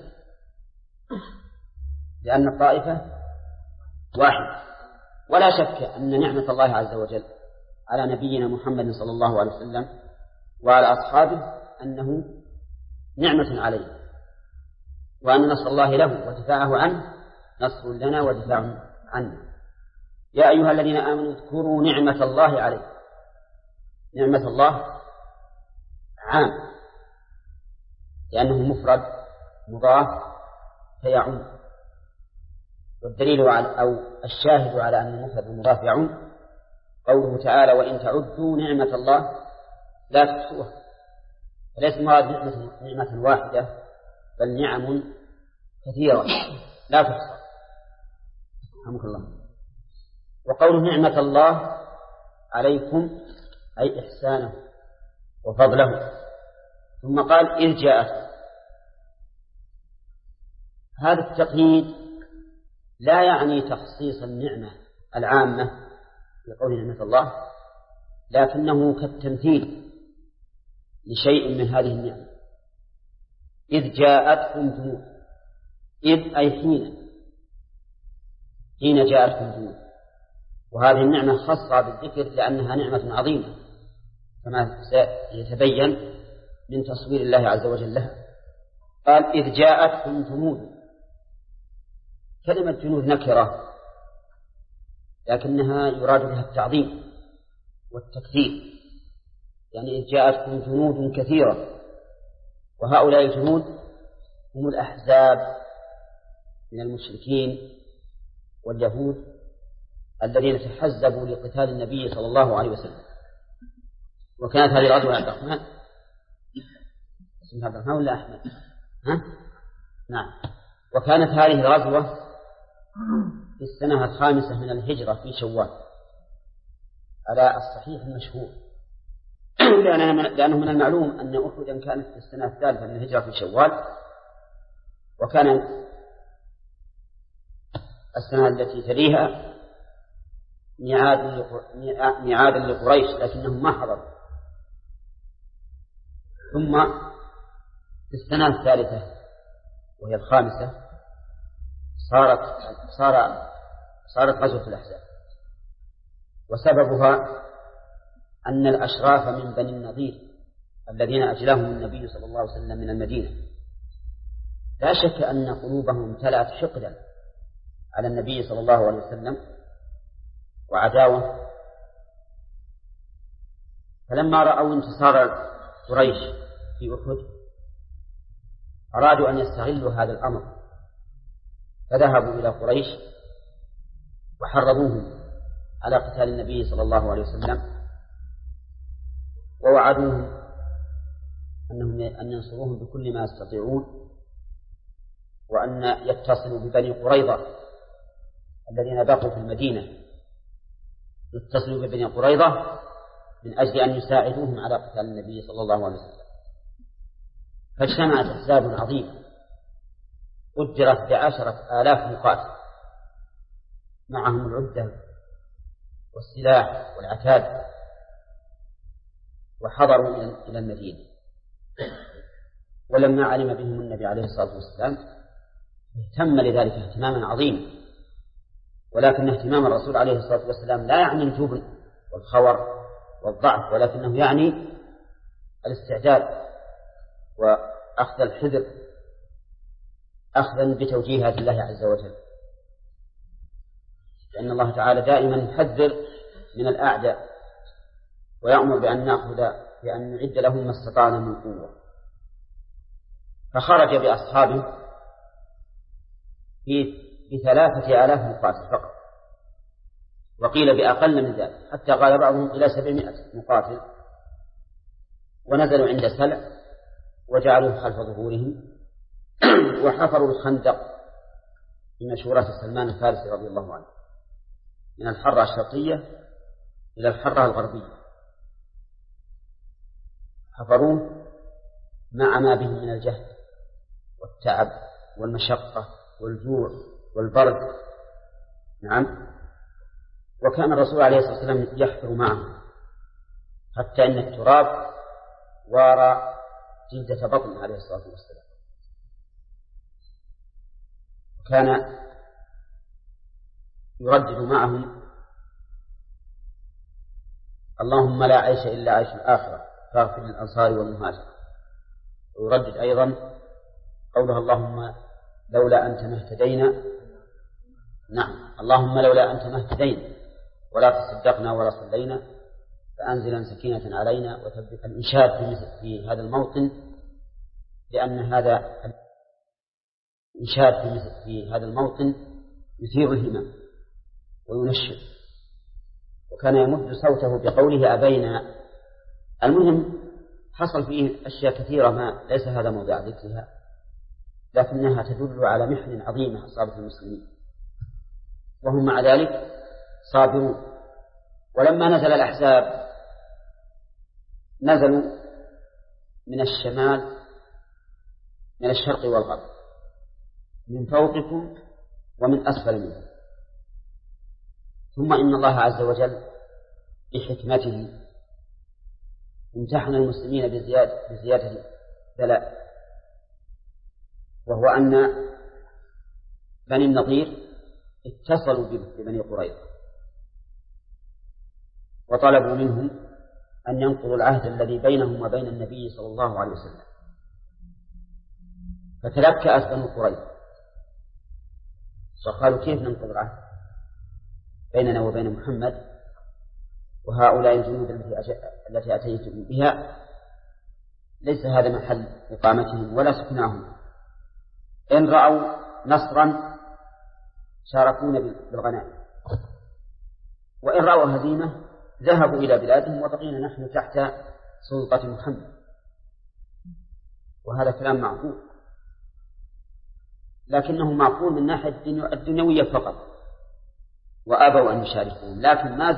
A: لأن الطائفة واحد. ولا شك أن نعمة الله عز وجل على نبينا محمد صلى الله عليه وسلم وعلى أصحابه أنه نعمة عليه، وأن نصر الله له ودفاعه عنه نصر لنا ودفاع عنه. يا أيها الذين آمنوا اذكروا نعمة الله عليكم. نعمة الله عام لأنه مفرد مضاف فيعم، والدليل أو الشاهد على أن المفرد المضاف يعم قوله تعالى وإن تعدوا نعمة الله لا تحصوها. فليس مراد نعمة واحدة بل نعم كثيرة لا تحصى. رحمك الله. وقوله نعمة الله عليكم أي إحسانه وفضله. ثم قال إذ جاءت. هذا التقييد لا يعني تخصيص النعمة العامة بقول نعمة الله، لكنه كالتمثيل لشيء من هذه النعمة. إذ جاءتكم جنود، إذ أي حين جاءتكم جنود، وهذه النعمة خاصة بالذكر لأنها نعمة عظيمة كما سيتبين من تصوير الله عز وجل لها. قال إذ جاءتكم جنود. كلمة جنود نكرة لكنها يراد بها التعظيم والتكثير، يعني إذ جاءتكم جنود كثيرة، وهؤلاء الجنود هم الأحزاب من المشركين واليهود الذين تحزبوا لقتال النبي صلى الله عليه وسلم. وكانت هذه الغزوة عبد الرحمن اسمها عبد الرحمن ولا أحمد؟ نعم. وكانت هذه الغزوة في السنة الخامسة من الهجرة في شوال على الصحيح المشهور، لأنه من المعلوم أن أحدا كانت في السنة الثالثة من الهجرة في شوال، وكان السنة التي تليها ميعادا لقريش لكنهم ما حضروا. ثم في السنة الثالثة وهي الخامسة صارت غزوة الأحزاب، وسببها أن الأشراف من بني النضير الذين أجلاهم النبي صلى الله عليه وسلم من المدينة لا شك أن قلوبهم امتلأت حقدا على النبي صلى الله عليه وسلم وعداوة، فلما رأوا انتصار قريش في أحد أرادوا أن يستغلوا هذا الأمر، فذهبوا إلى قريش وحرضوهم على قتال النبي صلى الله عليه وسلم، ووعدوهم أن ينصروهم بكل ما يستطيعون، وأن يتصلوا ببني قريظة الذين بقوا في المدينة، يتصلوا ببني قريظة من أجل أن يساعدوهم على قتال النبي صلى الله عليه وسلم. فاجتمعت أحزاب عظيمة قدرت ب10,000 مقاتل معهم العدة والسلاح والعتاد، وحضروا إلى المدينة. ولما علم بهم النبي عليه الصلاة والسلام اهتم لذلك اهتماما عظيما، ولكن اهتمام الرسول عليه الصلاة والسلام لا يعني الجبن والخور والضعف، ولكنه يعني الاستعداد وأخذ الحذر أخذا بتوجيهات الله عز وجل، لأن الله تعالى دائما يحذر من الأعداء ويأمر بأن نعد لهم ما استطعنا من قوة. فخرج بأصحابه ب3,000 مقاتل فقط، وقيل بأقل من ذلك، حتى قال بعضهم إلى 700 مقاتل، ونزلوا عند سلع وجعلوه خلف ظهورهم وحفروا الخندق بمشورة سلمان الفارسي رضي الله عنه من الحرة الشرقية إلى الحرة الغربية، حفروه مع ما به من الجهد والتعب والمشقة والجوع والبرد. نعم. وكان الرسول عليه الصلاة والسلام يحفر معه حتى إن التراب وارى جلدة بطن عليه الصلاة والسلام. كان يردد معهم: اللهم لا عيش إلا عيش الآخرة فاغفر للأنصار والمهاجر. ويردد أيضا قولها: اللهم لولا أنت ما اهتدينا. نعم، اللهم لولا أنت ما اهتدينا ولا تصدقنا ولا صلينا فأنزلا سكينة علينا وثبت. الإنشاد في هذا الموطن، لأن هذا الإنشاد في هذا الموطن يثير الهمم وينشط، وكان يمد صوته بقوله: أبينا. المهم حصل فيه أشياء كثيرة ما ليس هذا موضع ذكرها، لكنها تدل على محن عظيمة أصابت المسلمين، وهم مع ذلك صابرون. ولما نزل الأحزاب نزلوا من الشمال، من الشرق والغرب، من فوقكم ومن أسفل منكم. ثم إن الله عز وجل بحكمته امتحن المسلمين بزيادة بلاء، وهو أن بني النضير اتصلوا ببني قريظة وطلبوا منهم أن ينقضوا العهد الذي بينهم وبين النبي صلى الله عليه وسلم. فتلكأت بني قريظة وقالوا: كيف ننقض العهد بيننا وبين محمد وهؤلاء الجنود التي أتيتم بها ليس هذا محل إقامتهم ولا سكناهم. إن رأوا نصرا شاركونا بالغنائم، وإن رأوا هزيمة ذهبوا إلى بلادهم وبقينا نحن تحت سلطة محمد. وهذا كلام معقول، لكنه معقول من ناحية الدنيوية فقط، وأبوا أن يشاركون، لكن ما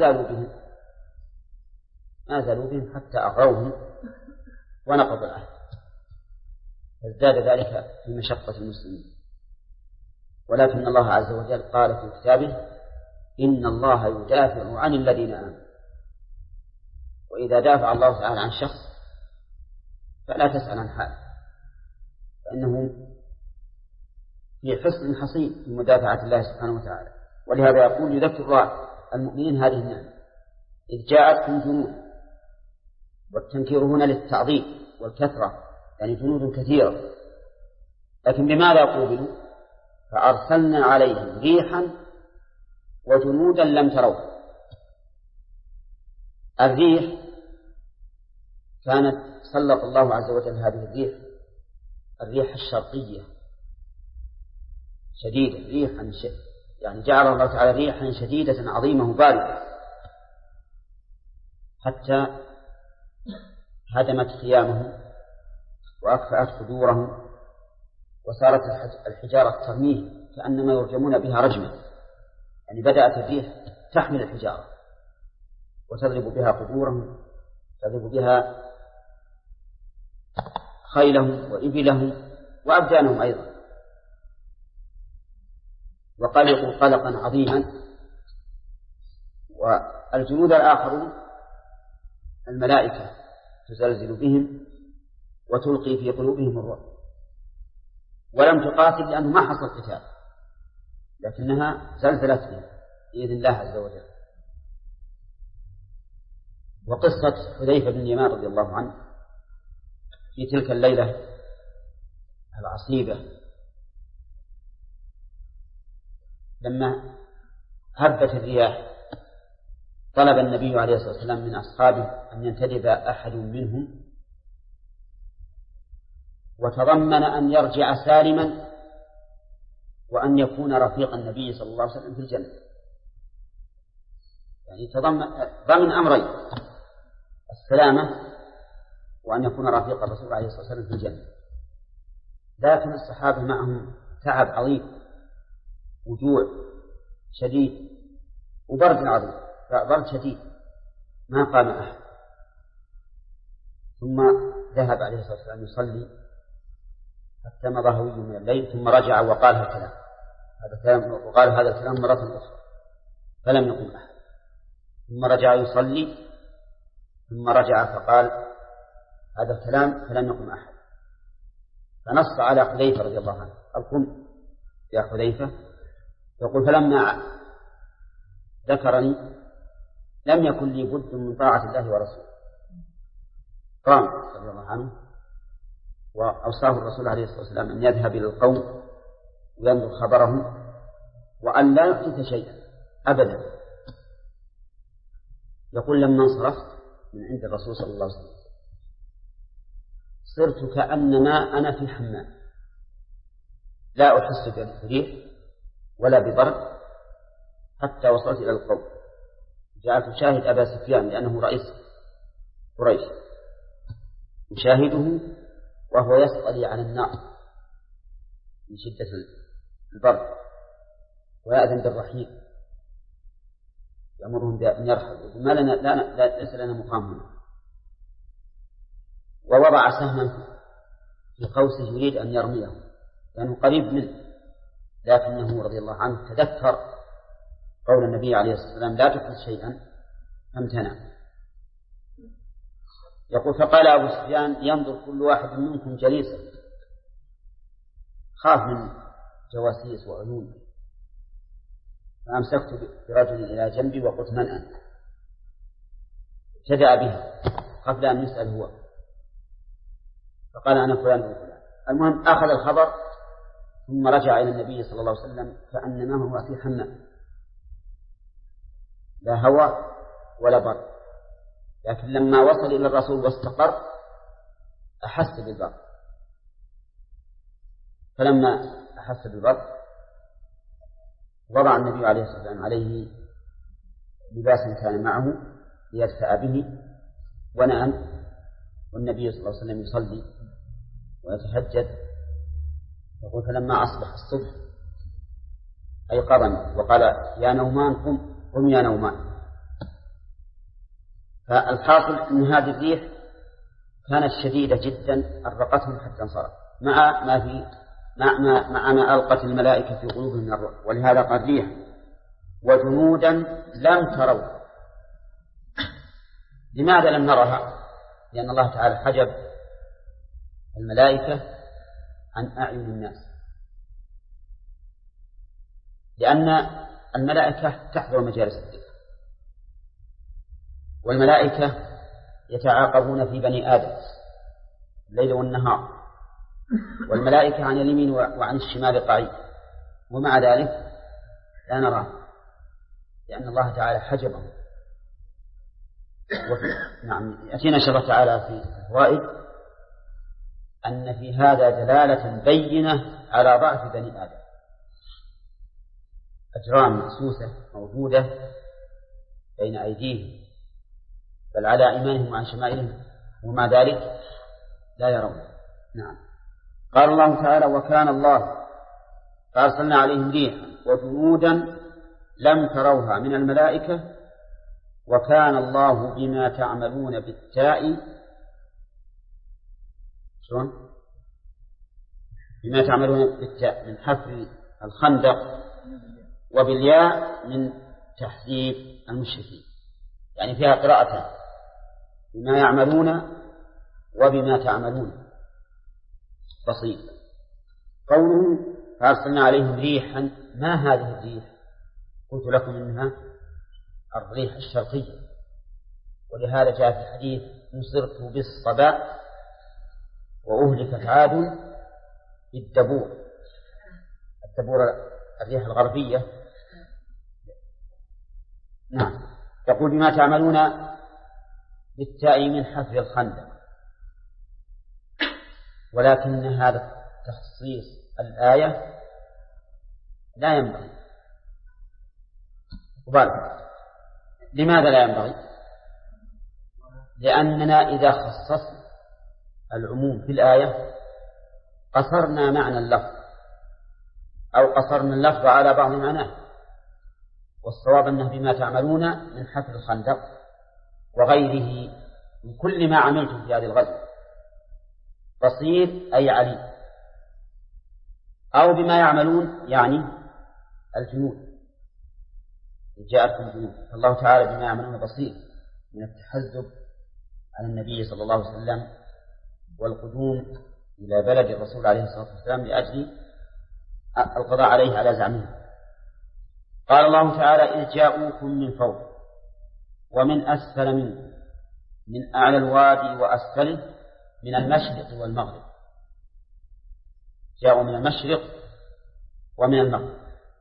A: زالوا بهم حتى أغروهم ونقضوا العهد، فازداد ذلك في مشقة المسلمين. ولكن الله عز وجل قال في كتابه: إن الله يدافع عن الذين آمنوا. وإذا دافع الله تعالى عن شخص فلا تسأل عن حاله، فإنه في حصن حصين في مدافعة الله سبحانه وتعالى. ولهذا يقول: يذكر الله المؤمنين هذه النعمة إذ جاءتهم جنود، والتنكير هنا للتعظيم والكثرة، يعني جنود كثيرة، لكن بماذا قوبلوا؟ فأرسلنا عليهم ريحا وجنودا لم تروها. الريح كانت سلط الله عز وجل هذه الريح الشرقية شديدة، يعني جعل الله تعالى ريحا شديدة عظيمة باردة حتى هدمت خيامهم وأكفأت قدورهم، وصارت الحجارة ترميه كأنما يرجمون بها رجما، يعني بدأت الريح تحمل الحجارة وتضرب بها قدورهم، تضرب بها خيلهم وإبلهم وأبدانهم أيضا، وقلقوا قلقا عظيما. والجنود الآخرون الملائكة تزلزل بهم وتلقي في قلوبهم الرعب، ولم تقاتل لأنه ما حصل قتال، لكنها زلزلت بهم بإذن الله عز وجل. وقصة حذيفة بن اليمان رضي الله عنه في تلك الليلة العصيبة لما هبت الرياح طلب النبي عليه الصلاة والسلام من أصحابه أن ينتدب أحد منهم، وتضمن أن يرجع سالما وأن يكون رفيق النبي صلى الله عليه وسلم في الجنة. يعني ضمن أمرين: السلامة وأن يكون رفيق الرسول عليه الصلاة والسلام في الجنة. لكن الصحابة معهم تعب عظيم وجوع شديد وبرد عظيم، برد شديد، ما قام أحد. ثم ذهب عليه الصلاة والسلام يصلي حتى مضى هوي من الليل، ثم رجع وقال هذا الكلام مرة أخرى فلم يقم أحد. ثم رجع يصلي، ثم رجع فقال هذا الكلام فلم يقم أحد. فنص على حذيفة رضي الله عنه: قم يا حذيفة. يقول: فلما ذكرني لم يكن لي بد من طاعة الله ورسوله. قام رضي الله عنه، وأوصاه الرسول عليه الصلاة والسلام أن يذهب إلى القوم وينظر خبرهم وأن لا يحدث شيئا أبدا. يقول: لما انصرفت من عند الرسول صلى الله عليه وسلم صرت كأنما أنا في حمام، لا أحس بريح ولا ببرد، حتى وصلت إلى القوم. جعلت أشاهد أبا سفيان لأنه رئيس قريش، أشاهده وهو يسأل عن النار من شدة البرد، ويأذن بالرحيل، يأمرهم بأن يرحلوا، ما لنا ليس لنا مقام هنا. ووضع سهما في قوسه يريد أن يرميه لأنه قريب منه، لكنه رضي الله عنه تذكر قول النبي عليه الصلاة والسلام: لا تحدث شيئا، فامتنع. يقول: فقال أبو سفيان: ينظر كل واحد منكم جليسا، خاف من جواسيس وعيون، فأمسكت برجل إلى جنبي وقلت: من أنت؟ ابتدأ به قبل أن يسأل هو، فقال: أنا فلان وفلان. المهم أخذ الخبر ثم رجع إلى النبي صلى الله عليه وسلم كأنما هو في حمام، لا هوى ولا برد. لكن لما وصل إلى الرسول واستقر أحس بالبرد، فلما أحس بالبرد وضع النبي عليه الصلاة والسلام عليه لباسا كان معه ليدفأ به ونام، والنبي صلى الله عليه وسلم يصلي ويتهجد. يقول: فلما أصبح الصبح أيقظني وقال: يا نومان قم يا نومان. فالحاصل أن هذه الريح كانت شديدة جدا، أرقتهم حتى انصرف، مع ما ألقت الملائكة في قلوبهم من الروح. ولهذا قال: ريح وجنودا لم تروا. لماذا لم نرها؟ لأن الله تعالى حجب الملائكة عن أعين الناس، لأن الملائكة تحضر مجالس الذكر، والملائكة يتعاقبون في بني آدم الليل والنهار، والملائكة عن اليمين وعن الشمال قعيد، ومع ذلك لا نراه لأن الله تعالى حجبهم. نعم، يأتينا إن شاء الله تعالى في الفوائد أن في هذا دلالة بينة على ضعف بني آدم، أجرام محسوسة موجودة بين أيديهم بل على إيمانهم وعن شمائلهم، ومع ذلك لا يرون. نعم. قال الله تعالى: وكان الله فأرسلنا عليهم ريحا وجنودا لم تروها من الملائكة وكان الله بما تعملون بالتاء شلون؟ بما تعملون بالتاء من حفر الخندق، وبالياء من تحذيب المشركين، يعني فيها قراءتان: بما يعملون وبما تعملون بسيط. قوله فأرسلنا عليهم ريحا، ما هذه الريح؟ قلت لكم إنها الريح الشرقية، ولهذا جاء في الحديث: نصرت بالصباء وأهلكت عاد بالدبور. الدبور الريح الغربية. نعم. يقول بما تعملون بالتاء من حفر الخندق، ولكن هذا تخصيص الآية لا ينبغي. لماذا لا ينبغي؟ لأننا إذا خصصنا العموم في الآية قصرنا معنى اللفظ أو قصرنا اللفظ على بعض معناه، والصواب أنه بما تعملون من حفر الخندق وغيره من كل ما عملتم في هذه الغزوة. بصير أي عليم، أو بما يعملون يعني الجنود، جاءتكم جنود، الله تعالى بما يعملون بصير من التحزب على النبي صلى الله عليه وسلم والقدوم إلى بلد الرسول عليه الصلاة والسلام لأجل القضاء عليه على زعمه. قال الله تعالى: إذ جاءوكم من فوق ومن أسفل منكم من أعلى الوادي وأسفله من المشرق والمغرب. جاءوا من المشرق ومن المغرب،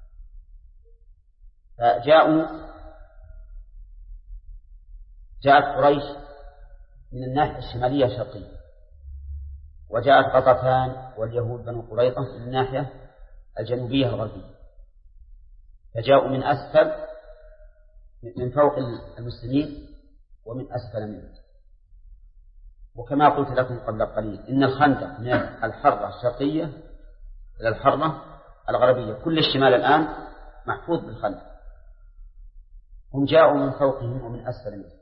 A: جاءت قريش من الناحية الشمالية الشرقية، وجاءت غطفان واليهود بنو قريظة من الناحية الجنوبية الغربية، فجاءوا من أسفل من فوق المسلمين ومن أسفل منهم. وكما قلت لكم قبل قليل إن الخندق من الحرة الشرقية إلى الحرة الغربية، كل الشمال الآن محفوظ بالخندق. هم جاءوا من فوقهم ومن أسفل منهم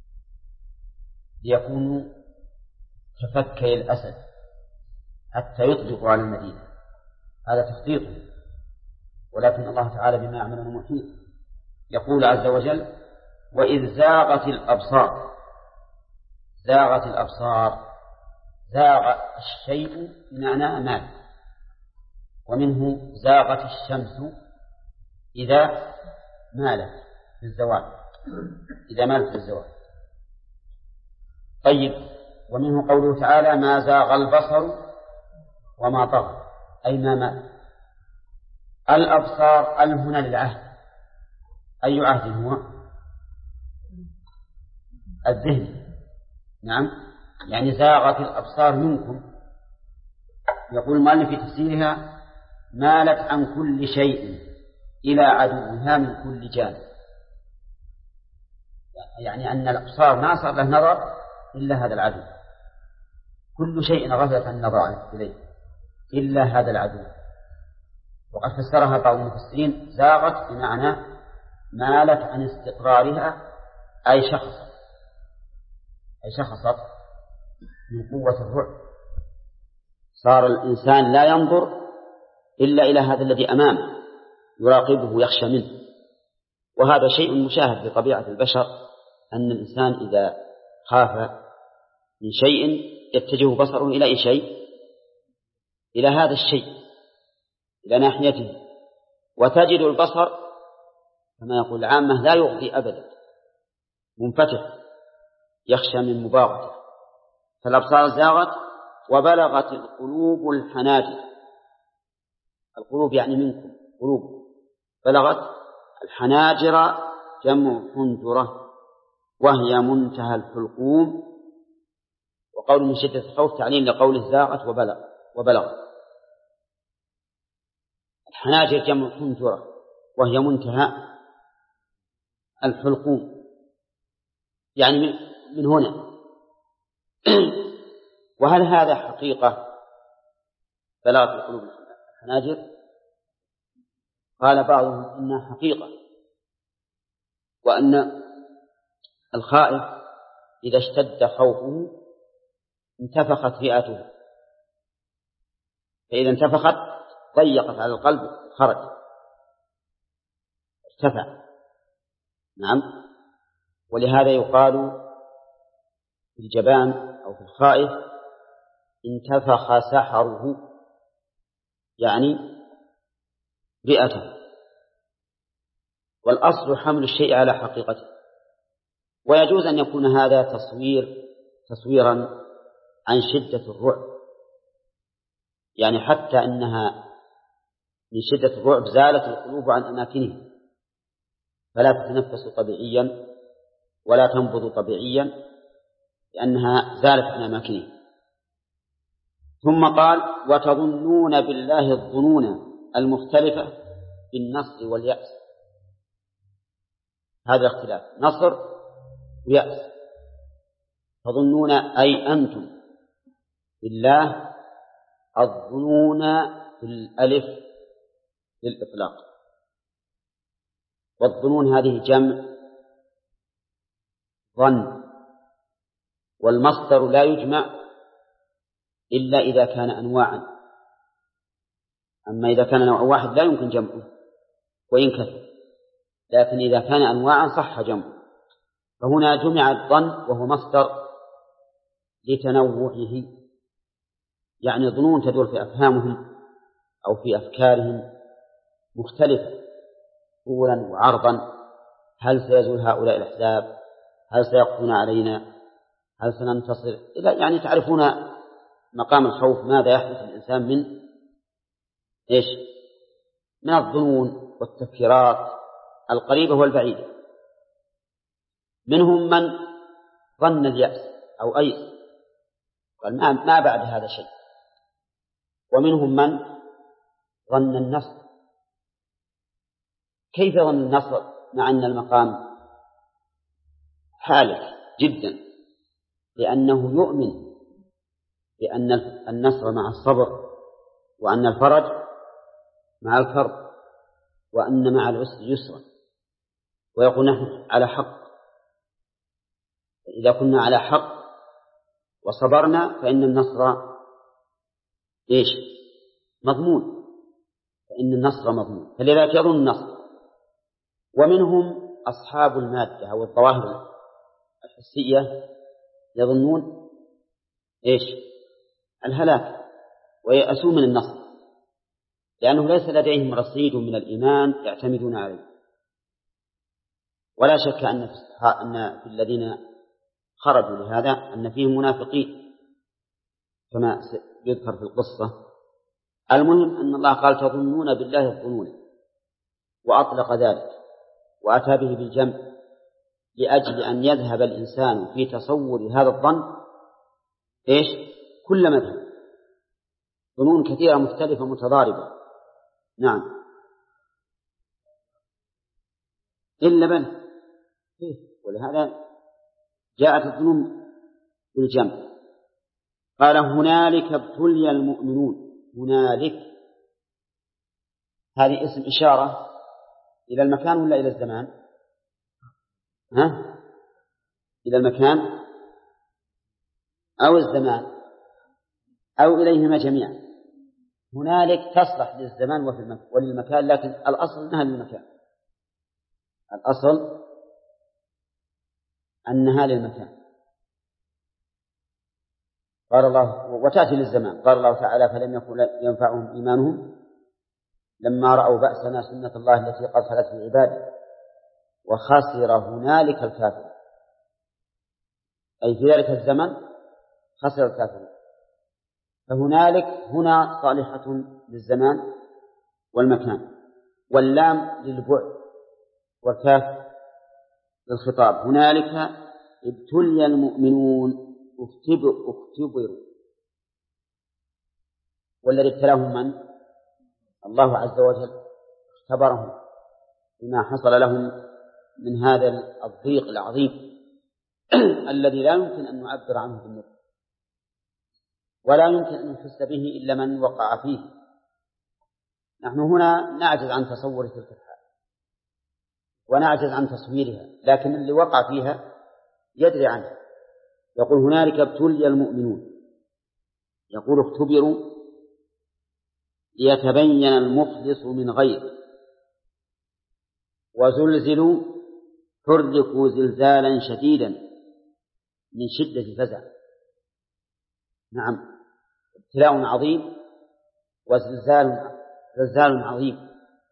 A: ليكونوا كفكي الأسد حتى يطبقوا على المدينة، هذا تخطيط. ولكن الله تعالى بما يعملون محيط. يقول عز وجل: وإذ زاغت الأبصار. زاغت الأبصار، زاغ الشيء بمعنى مال، ومنه زاغت الشمس إذا مالت في الزوال، إذا مالت في الزوال. طيب، ومنه قوله تعالى: ما زاغ البصر وما طغى، أي ما مال. الأبصار هنا للعهد، أي عهد هو؟ الذهن. نعم، يعني زاغت الأبصار منكم. يقول المؤلف في تفسيرها: مالت عن كل شيء إلى عدوها من كل جانب، يعني أن الأبصار ما صار له نظر إلا هذا العدو، كل شيء غفلت عن النظر إليه إلا هذا العدو. وقد فسرها بعض المفسرين: زاغت بمعنى مالت عن استقرارها، أي شخصت من قوة الرعب. صار الإنسان لا ينظر إلا إلى هذا الذي أمامه، يراقبه يخشى منه. وهذا شيء مشاهد بطبيعة البشر، أن الإنسان إذا خاف من شيء يتجه بصره إلى أي شيء؟ إلى هذا الشيء، إلى ناحيته. وتجد البصر كما يقول العامة لا يغضي أبدا، منفتح، يخشى من مباغته. فالأبصار زاغت وبلغت القلوب الحناجر. القلوب يعني منكم، قلوب بلغت الحناجر، جمع حنجرة، وهي منتهى الحلقوم. وقول من شدة الخوف تعليم لقوله زاغت وبلغت. الحناجر جمع حنجرة وهي منتهى الحلقوم، يعني من هنا. وهل هذا حقيقة بلغت القلوب الحناجر؟ قال بعضهم إنها حقيقة، وأن الخائف إذا اشتد خوفه انتفخت رئته، فإذا انتفخت ضيقت على القلب، خرج، ارتفع. نعم. ولهذا يقال في الجبان أو في الخائف: انتفخ سحره، يعني رئته. والأصل حمل الشيء على حقيقته. ويجوز أن يكون هذا تصويرا عن شدة الرعب، يعني حتى أنها من شدة الرعب زالت القلوب عن أماكنها، فلا تتنفس طبيعيا ولا تنبض طبيعيا لأنها زالت من أماكنها. ثم قال وتظنون بالله الظنون المختلفة بالنصر واليأس. هذا اختلاف نصر ويأس. تظنون أي أنتم بالله الظنون بالألف للإطلاق، والظنون هذه جمع ظن، والمصدر لا يجمع إلا إذا كان أنواعا، أما إذا كان نوع واحد لا يمكن جمعه وإن كثر، لكن إذا كان أنواعا صح جمعه. فهنا جمع الظن وهو مصدر لتنوعه، يعني ظنون تدور في أفهامهم أو في أفكارهم مختلفة طولا وعرضا. هل سيزول هؤلاء الأحزاب؟ هل سيقضون علينا؟ هل سننتصر؟ يعني تعرفون مقام الخوف ماذا يحدث للإنسان من إيش؟ من الظنون والتفكيرات القريبة والبعيدة. منهم من ظن اليأس أو أيس قال ما بعد هذا شيء، ومنهم من ظن النصر. كيف ظن النصر مع أن المقام حالك جدا؟ لأنه يؤمن بأن النصر مع الصبر، وأن الفرج مع الكرب، وأن مع العسر يسرا، ويقول نحن على حق. إذا كنا على حق وصبرنا فإن النصر إيش؟ مضمون، فإن النصر مضمون، فلذلك يظن النصر. ومنهم أصحاب المادة أو الظواهر الحسية يظنون إيش؟ الهلاك، ويأسون من النصر، لأنه ليس لديهم رصيد من الإيمان يعتمدون عليه. ولا شك أن في الذين خرجوا لهذا أن فيهم منافقين كما يذكر في القصة. المهم أن الله قال تظنون بالله الظنون، وأطلق ذلك وأتى به بالجمع لأجل أن يذهب الإنسان في تصور هذا الظن إيش؟ كل مذهب، ظنون كثيرة مختلفة متضاربة. نعم إلا بل، ولهذا جاءت الظنون بالجمع. قال هنالك ابتلي المؤمنون. هنالك هذه اسم إشارة إلى المكان ولا إلى الزمان؟ إلى المكان أو الزمان أو إليهما جميعا. هنالك تصلح للزمان وللمكان، لكن الأصل أنها للمكان، الأصل أنها للمكان. قال الله وتأتي للزمان. قال الله تعالى فلم يكن ينفعهم إيمانهم لما رأوا بأسنا سنة الله التي قد خلت في عباده وخسر هنالك الكافر، أي في ذلك الزمن خسر الكافر. فهنالك هنا صالحة للزمان والمكان، واللام للبعد والكاف للخطاب. هنالك ابتلي المؤمنون اختبروا. والذي ابتلاهم من؟ الله عز وجل، اختبرهم بما حصل لهم من هذا الضيق العظيم الذي لا يمكن أن نعبر عنه بالنطق، ولا يمكن أن نحس به إلا من وقع فيه. نحن هنا نعجز عن تصور تلك الحال ونعجز عن تصويرها، لكن اللي وقع فيها يدري عنها. يقول هنالك ابتلي المؤمنون، يقول اختبروا ليتبين المخلص من غير، وزلزلوا حركوا زلزالا شديدا من شدة الفزع. نعم ابتلاء عظيم وزلزال عظيم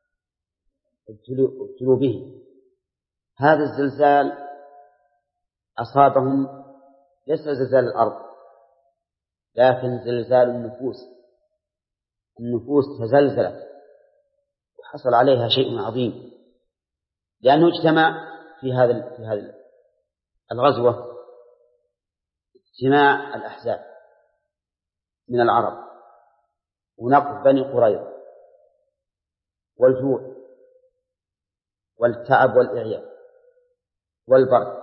A: ابتلوا به. هذا الزلزال أصابهم ليس زلزال الأرض، لكن زلزال النفوس. النفوس تزلزلت وحصل عليها شيء عظيم، لأنه اجتمع في هذا الغزوة اجتماع الأحزاب من العرب ونقض بني قريظة والجوع والتعب والإعياء والبرد،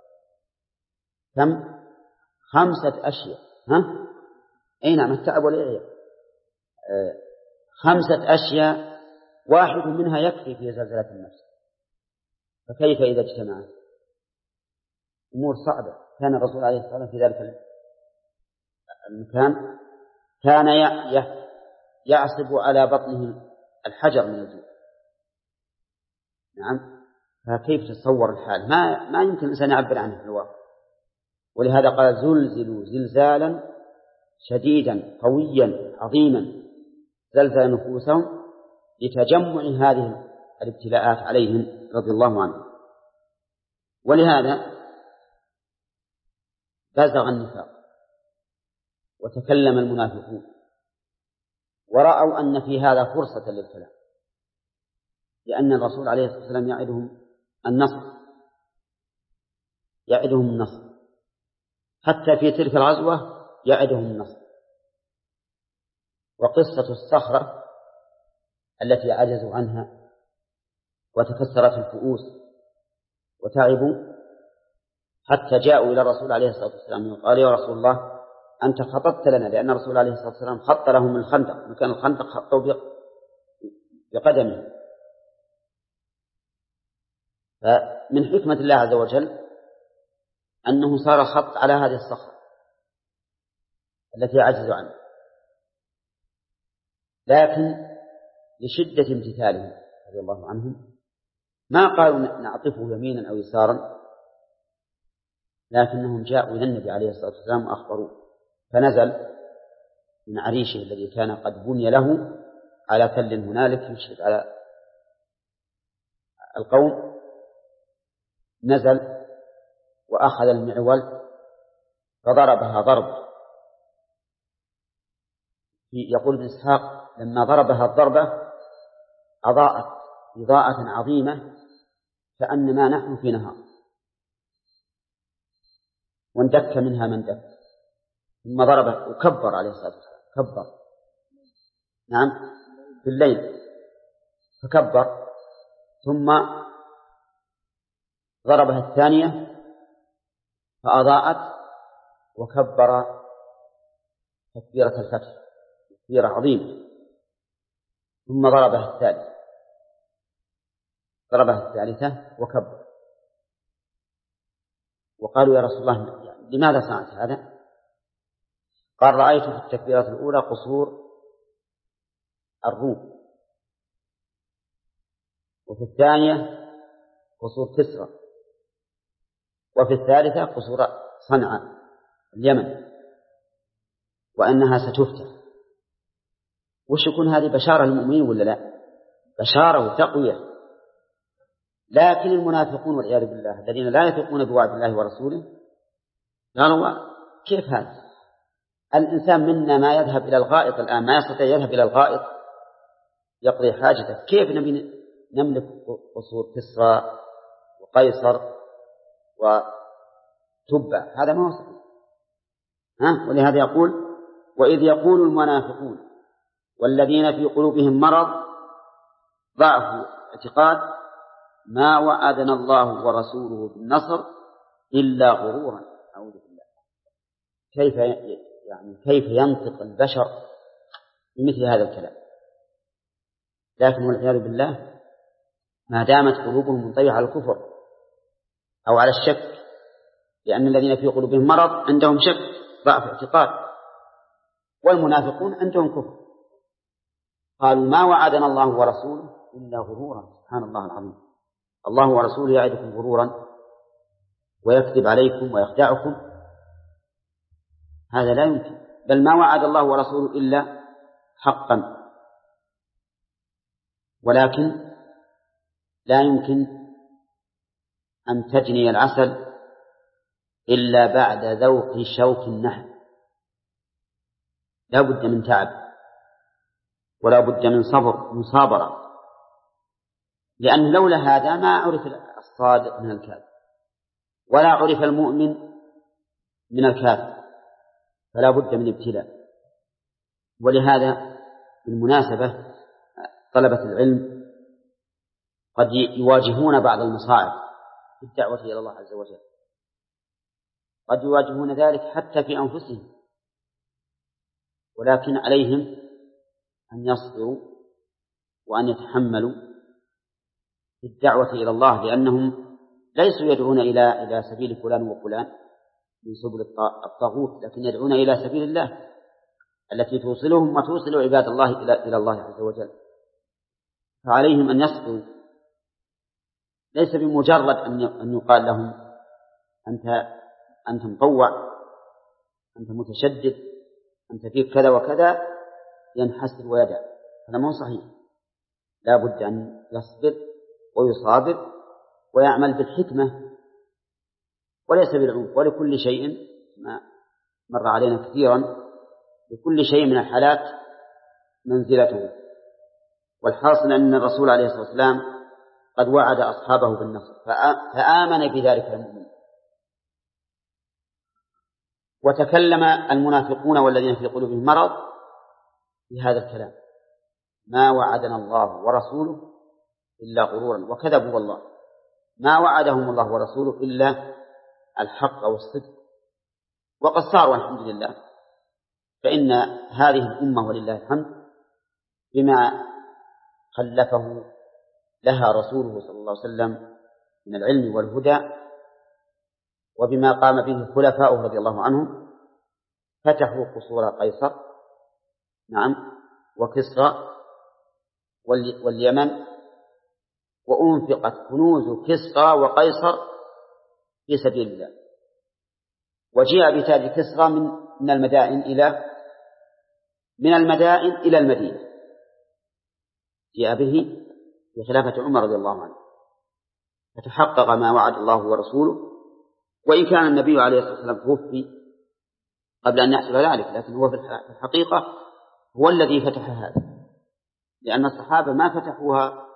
A: كم؟ 5 أشياء. أي نعم، التعب والإعياء 5 أشياء، واحد منها يكفي في زلزلة النفس، فكيف إذا اجتمعت؟ أمور صعبة. كان الرسول عليه الصلاة والسلام في ذلك المكان كان يعصب على بطنه الحجر من الجوع. نعم، فكيف تتصور الحال؟ ما يمكن الإنسان يعبر عنه في الواقع. ولهذا قال زلزلوا زلزالا شديدا قويا عظيما زلزل نفوسهم لتجمع هذه الابتلاءات عليهم رضي الله عنهم. ولهذا بزغ النفاق وتكلم المنافقون ورأوا أن في هذا فرصة للكلام، لأن الرسول عليه الصلاة والسلام يعدهم النصر حتى في تلك الغزوة يعدهم النصر. وقصة الصخرة التي عجزوا عنها وتكسرت الفؤوس وتعبوا حتى جاءوا إلى الرسول عليه الصلاة والسلام وقال: يا رسول الله، أنت خططت لنا، لأن الرسول عليه الصلاة والسلام خط لهم الخندق، مكان الخندق خطوا بقدمه. فمن حكمة الله عز وجل أنه صار خط على هذه الصخرة التي عجزوا عنها، لكن لشدة امتثالهم رضي الله عنهم ما قالوا نعطفه يمينا أو يسارا، لكنهم جاءوا إلى النبي عليه الصلاة والسلام وأخبروه، فنزل من عريشه الذي كان قد بني له على تل هنالك يشرف على القوم، نزل وأخذ المعول فضربها ضرب. يقول ابن إسحاق: لما ضربها الضربة أضاءت إضاءة عظيمة كأنما نحن في نهار، واندك منها من دك، ثم ضربه وكبر عليه الصلاة والسلام، كبر، نعم، في الليل فكبر، ثم ضربها الثانية فأضاءت وكبر تكبيرة الفتح، تكبيرة عظيمة، ثم ضربها الثالثة وكبر. وقالوا: يا رسول الله، لماذا صنعت هذا؟ قال: رأيت في التكبيرة الأولى قصور الروم، وفي الثانية قصور كسرى، وفي الثالثة قصور صنعاء اليمن، وأنها ستفتح. وش يكون هذه بشارة للمؤمنين ولا لا؟ بشارة وتقوية. لكن المنافقون والعياذ بالله الذين لا يثقون بوعد الله ورسوله قالوا: كيف هذا؟ الإنسان منا ما يذهب إلى الغائط الآن، ما يستطيع يذهب إلى الغائط يقضي حاجته، كيف نبي نملك قصور كسرى وقيصر وتبع؟ هذا ما وصل. ولهذا يقول: وإذ يقول المنافقون والذين في قلوبهم مرض ضعف اعتقاد ما وعدنا الله ورسوله بالنصر إلا غرورا. أعوذ بالله. كيف ينطق البشر بمثل هذا الكلام؟ لكن والعياذ بالله ما دامت قلوبهم منطوية على الكفر أو على الشك، لأن الذين في قلوبهم مرض عندهم شك ضعف اعتقاد، والمنافقون عندهم كفر. قالوا: ما وعدنا الله ورسوله إلا غرورا. سبحان الله العظيم، الله ورسوله يعدكم غرورا ويكذب عليكم ويخدعكم؟ هذا لا يمكن. بل ما وعد الله ورسوله إلا حقا، ولكن لا يمكن أن تجني العسل إلا بعد ذوق شوك النحل. لا بد من تعب ولا بد من صبر مصابرة، لأن لولا هذا ما عرف الصادق من الكاذب. ولا عرف المؤمن من الكافر، فلا بد من ابتلاء. ولهذا بالمناسبة طلبة العلم قد يواجهون بعض المصاعب في الدعوة إلى الله عز وجل، قد يواجهون ذلك حتى في أنفسهم، ولكن عليهم أن يصبروا وأن يتحملوا في الدعوة إلى الله، لأنهم ليسوا يدعون إلى سبيل فلان وفلان من سبل الطاغوت، لكن يدعون إلى سبيل الله التي توصلهم وتوصل عباد الله إلى الله عز وجل. فعليهم أن يصبروا، ليس بمجرد أن يقال لهم أنت مطوع، أنت متشدد، أنت فيك كذا وكذا ينحسر ويدع، هذا ما هو صحيح. لا بد أن يصبر ويصابر ويعمل بالحكمة وليس بالعنف. ولكل شيء ما مر علينا كثيرا، لكل شيء من الحالات منزلته. والحاصل أن الرسول عليه الصلاة والسلام قد وعد أصحابه بالنصر، فآمن بذلك المؤمن. وتكلم المنافقون والذين في قلوبهم مرض بهذا الكلام: ما وعدنا الله ورسوله إلا غرورا وكذبوا والله. ما وعدهم الله ورسوله إلا الحق والصدق، وقد صاروا الحمد لله. فإن هذه الأمة ولله الحمد بما خلفه لها رسوله صلى الله عليه وسلم من العلم والهدى، وبما قام به خلفاؤه رضي الله عنهم، فتحوا قصور قيصر وكسرى واليمن، وأنفقت كنوز كسرى وقيصر في سبيل الله. وجاء بتاج كسرى من المدائن إلى المدينة، جاء به في خلافة عمر رضي الله عنه، فتحقق ما وعد الله ورسوله. وإن كان النبي عليه الصلاة والسلام توفي قبل أن يحصل ذلك، لكن هو في الحقيقة هو الذي فتح هذا، لأن الصحابة ما فتحوها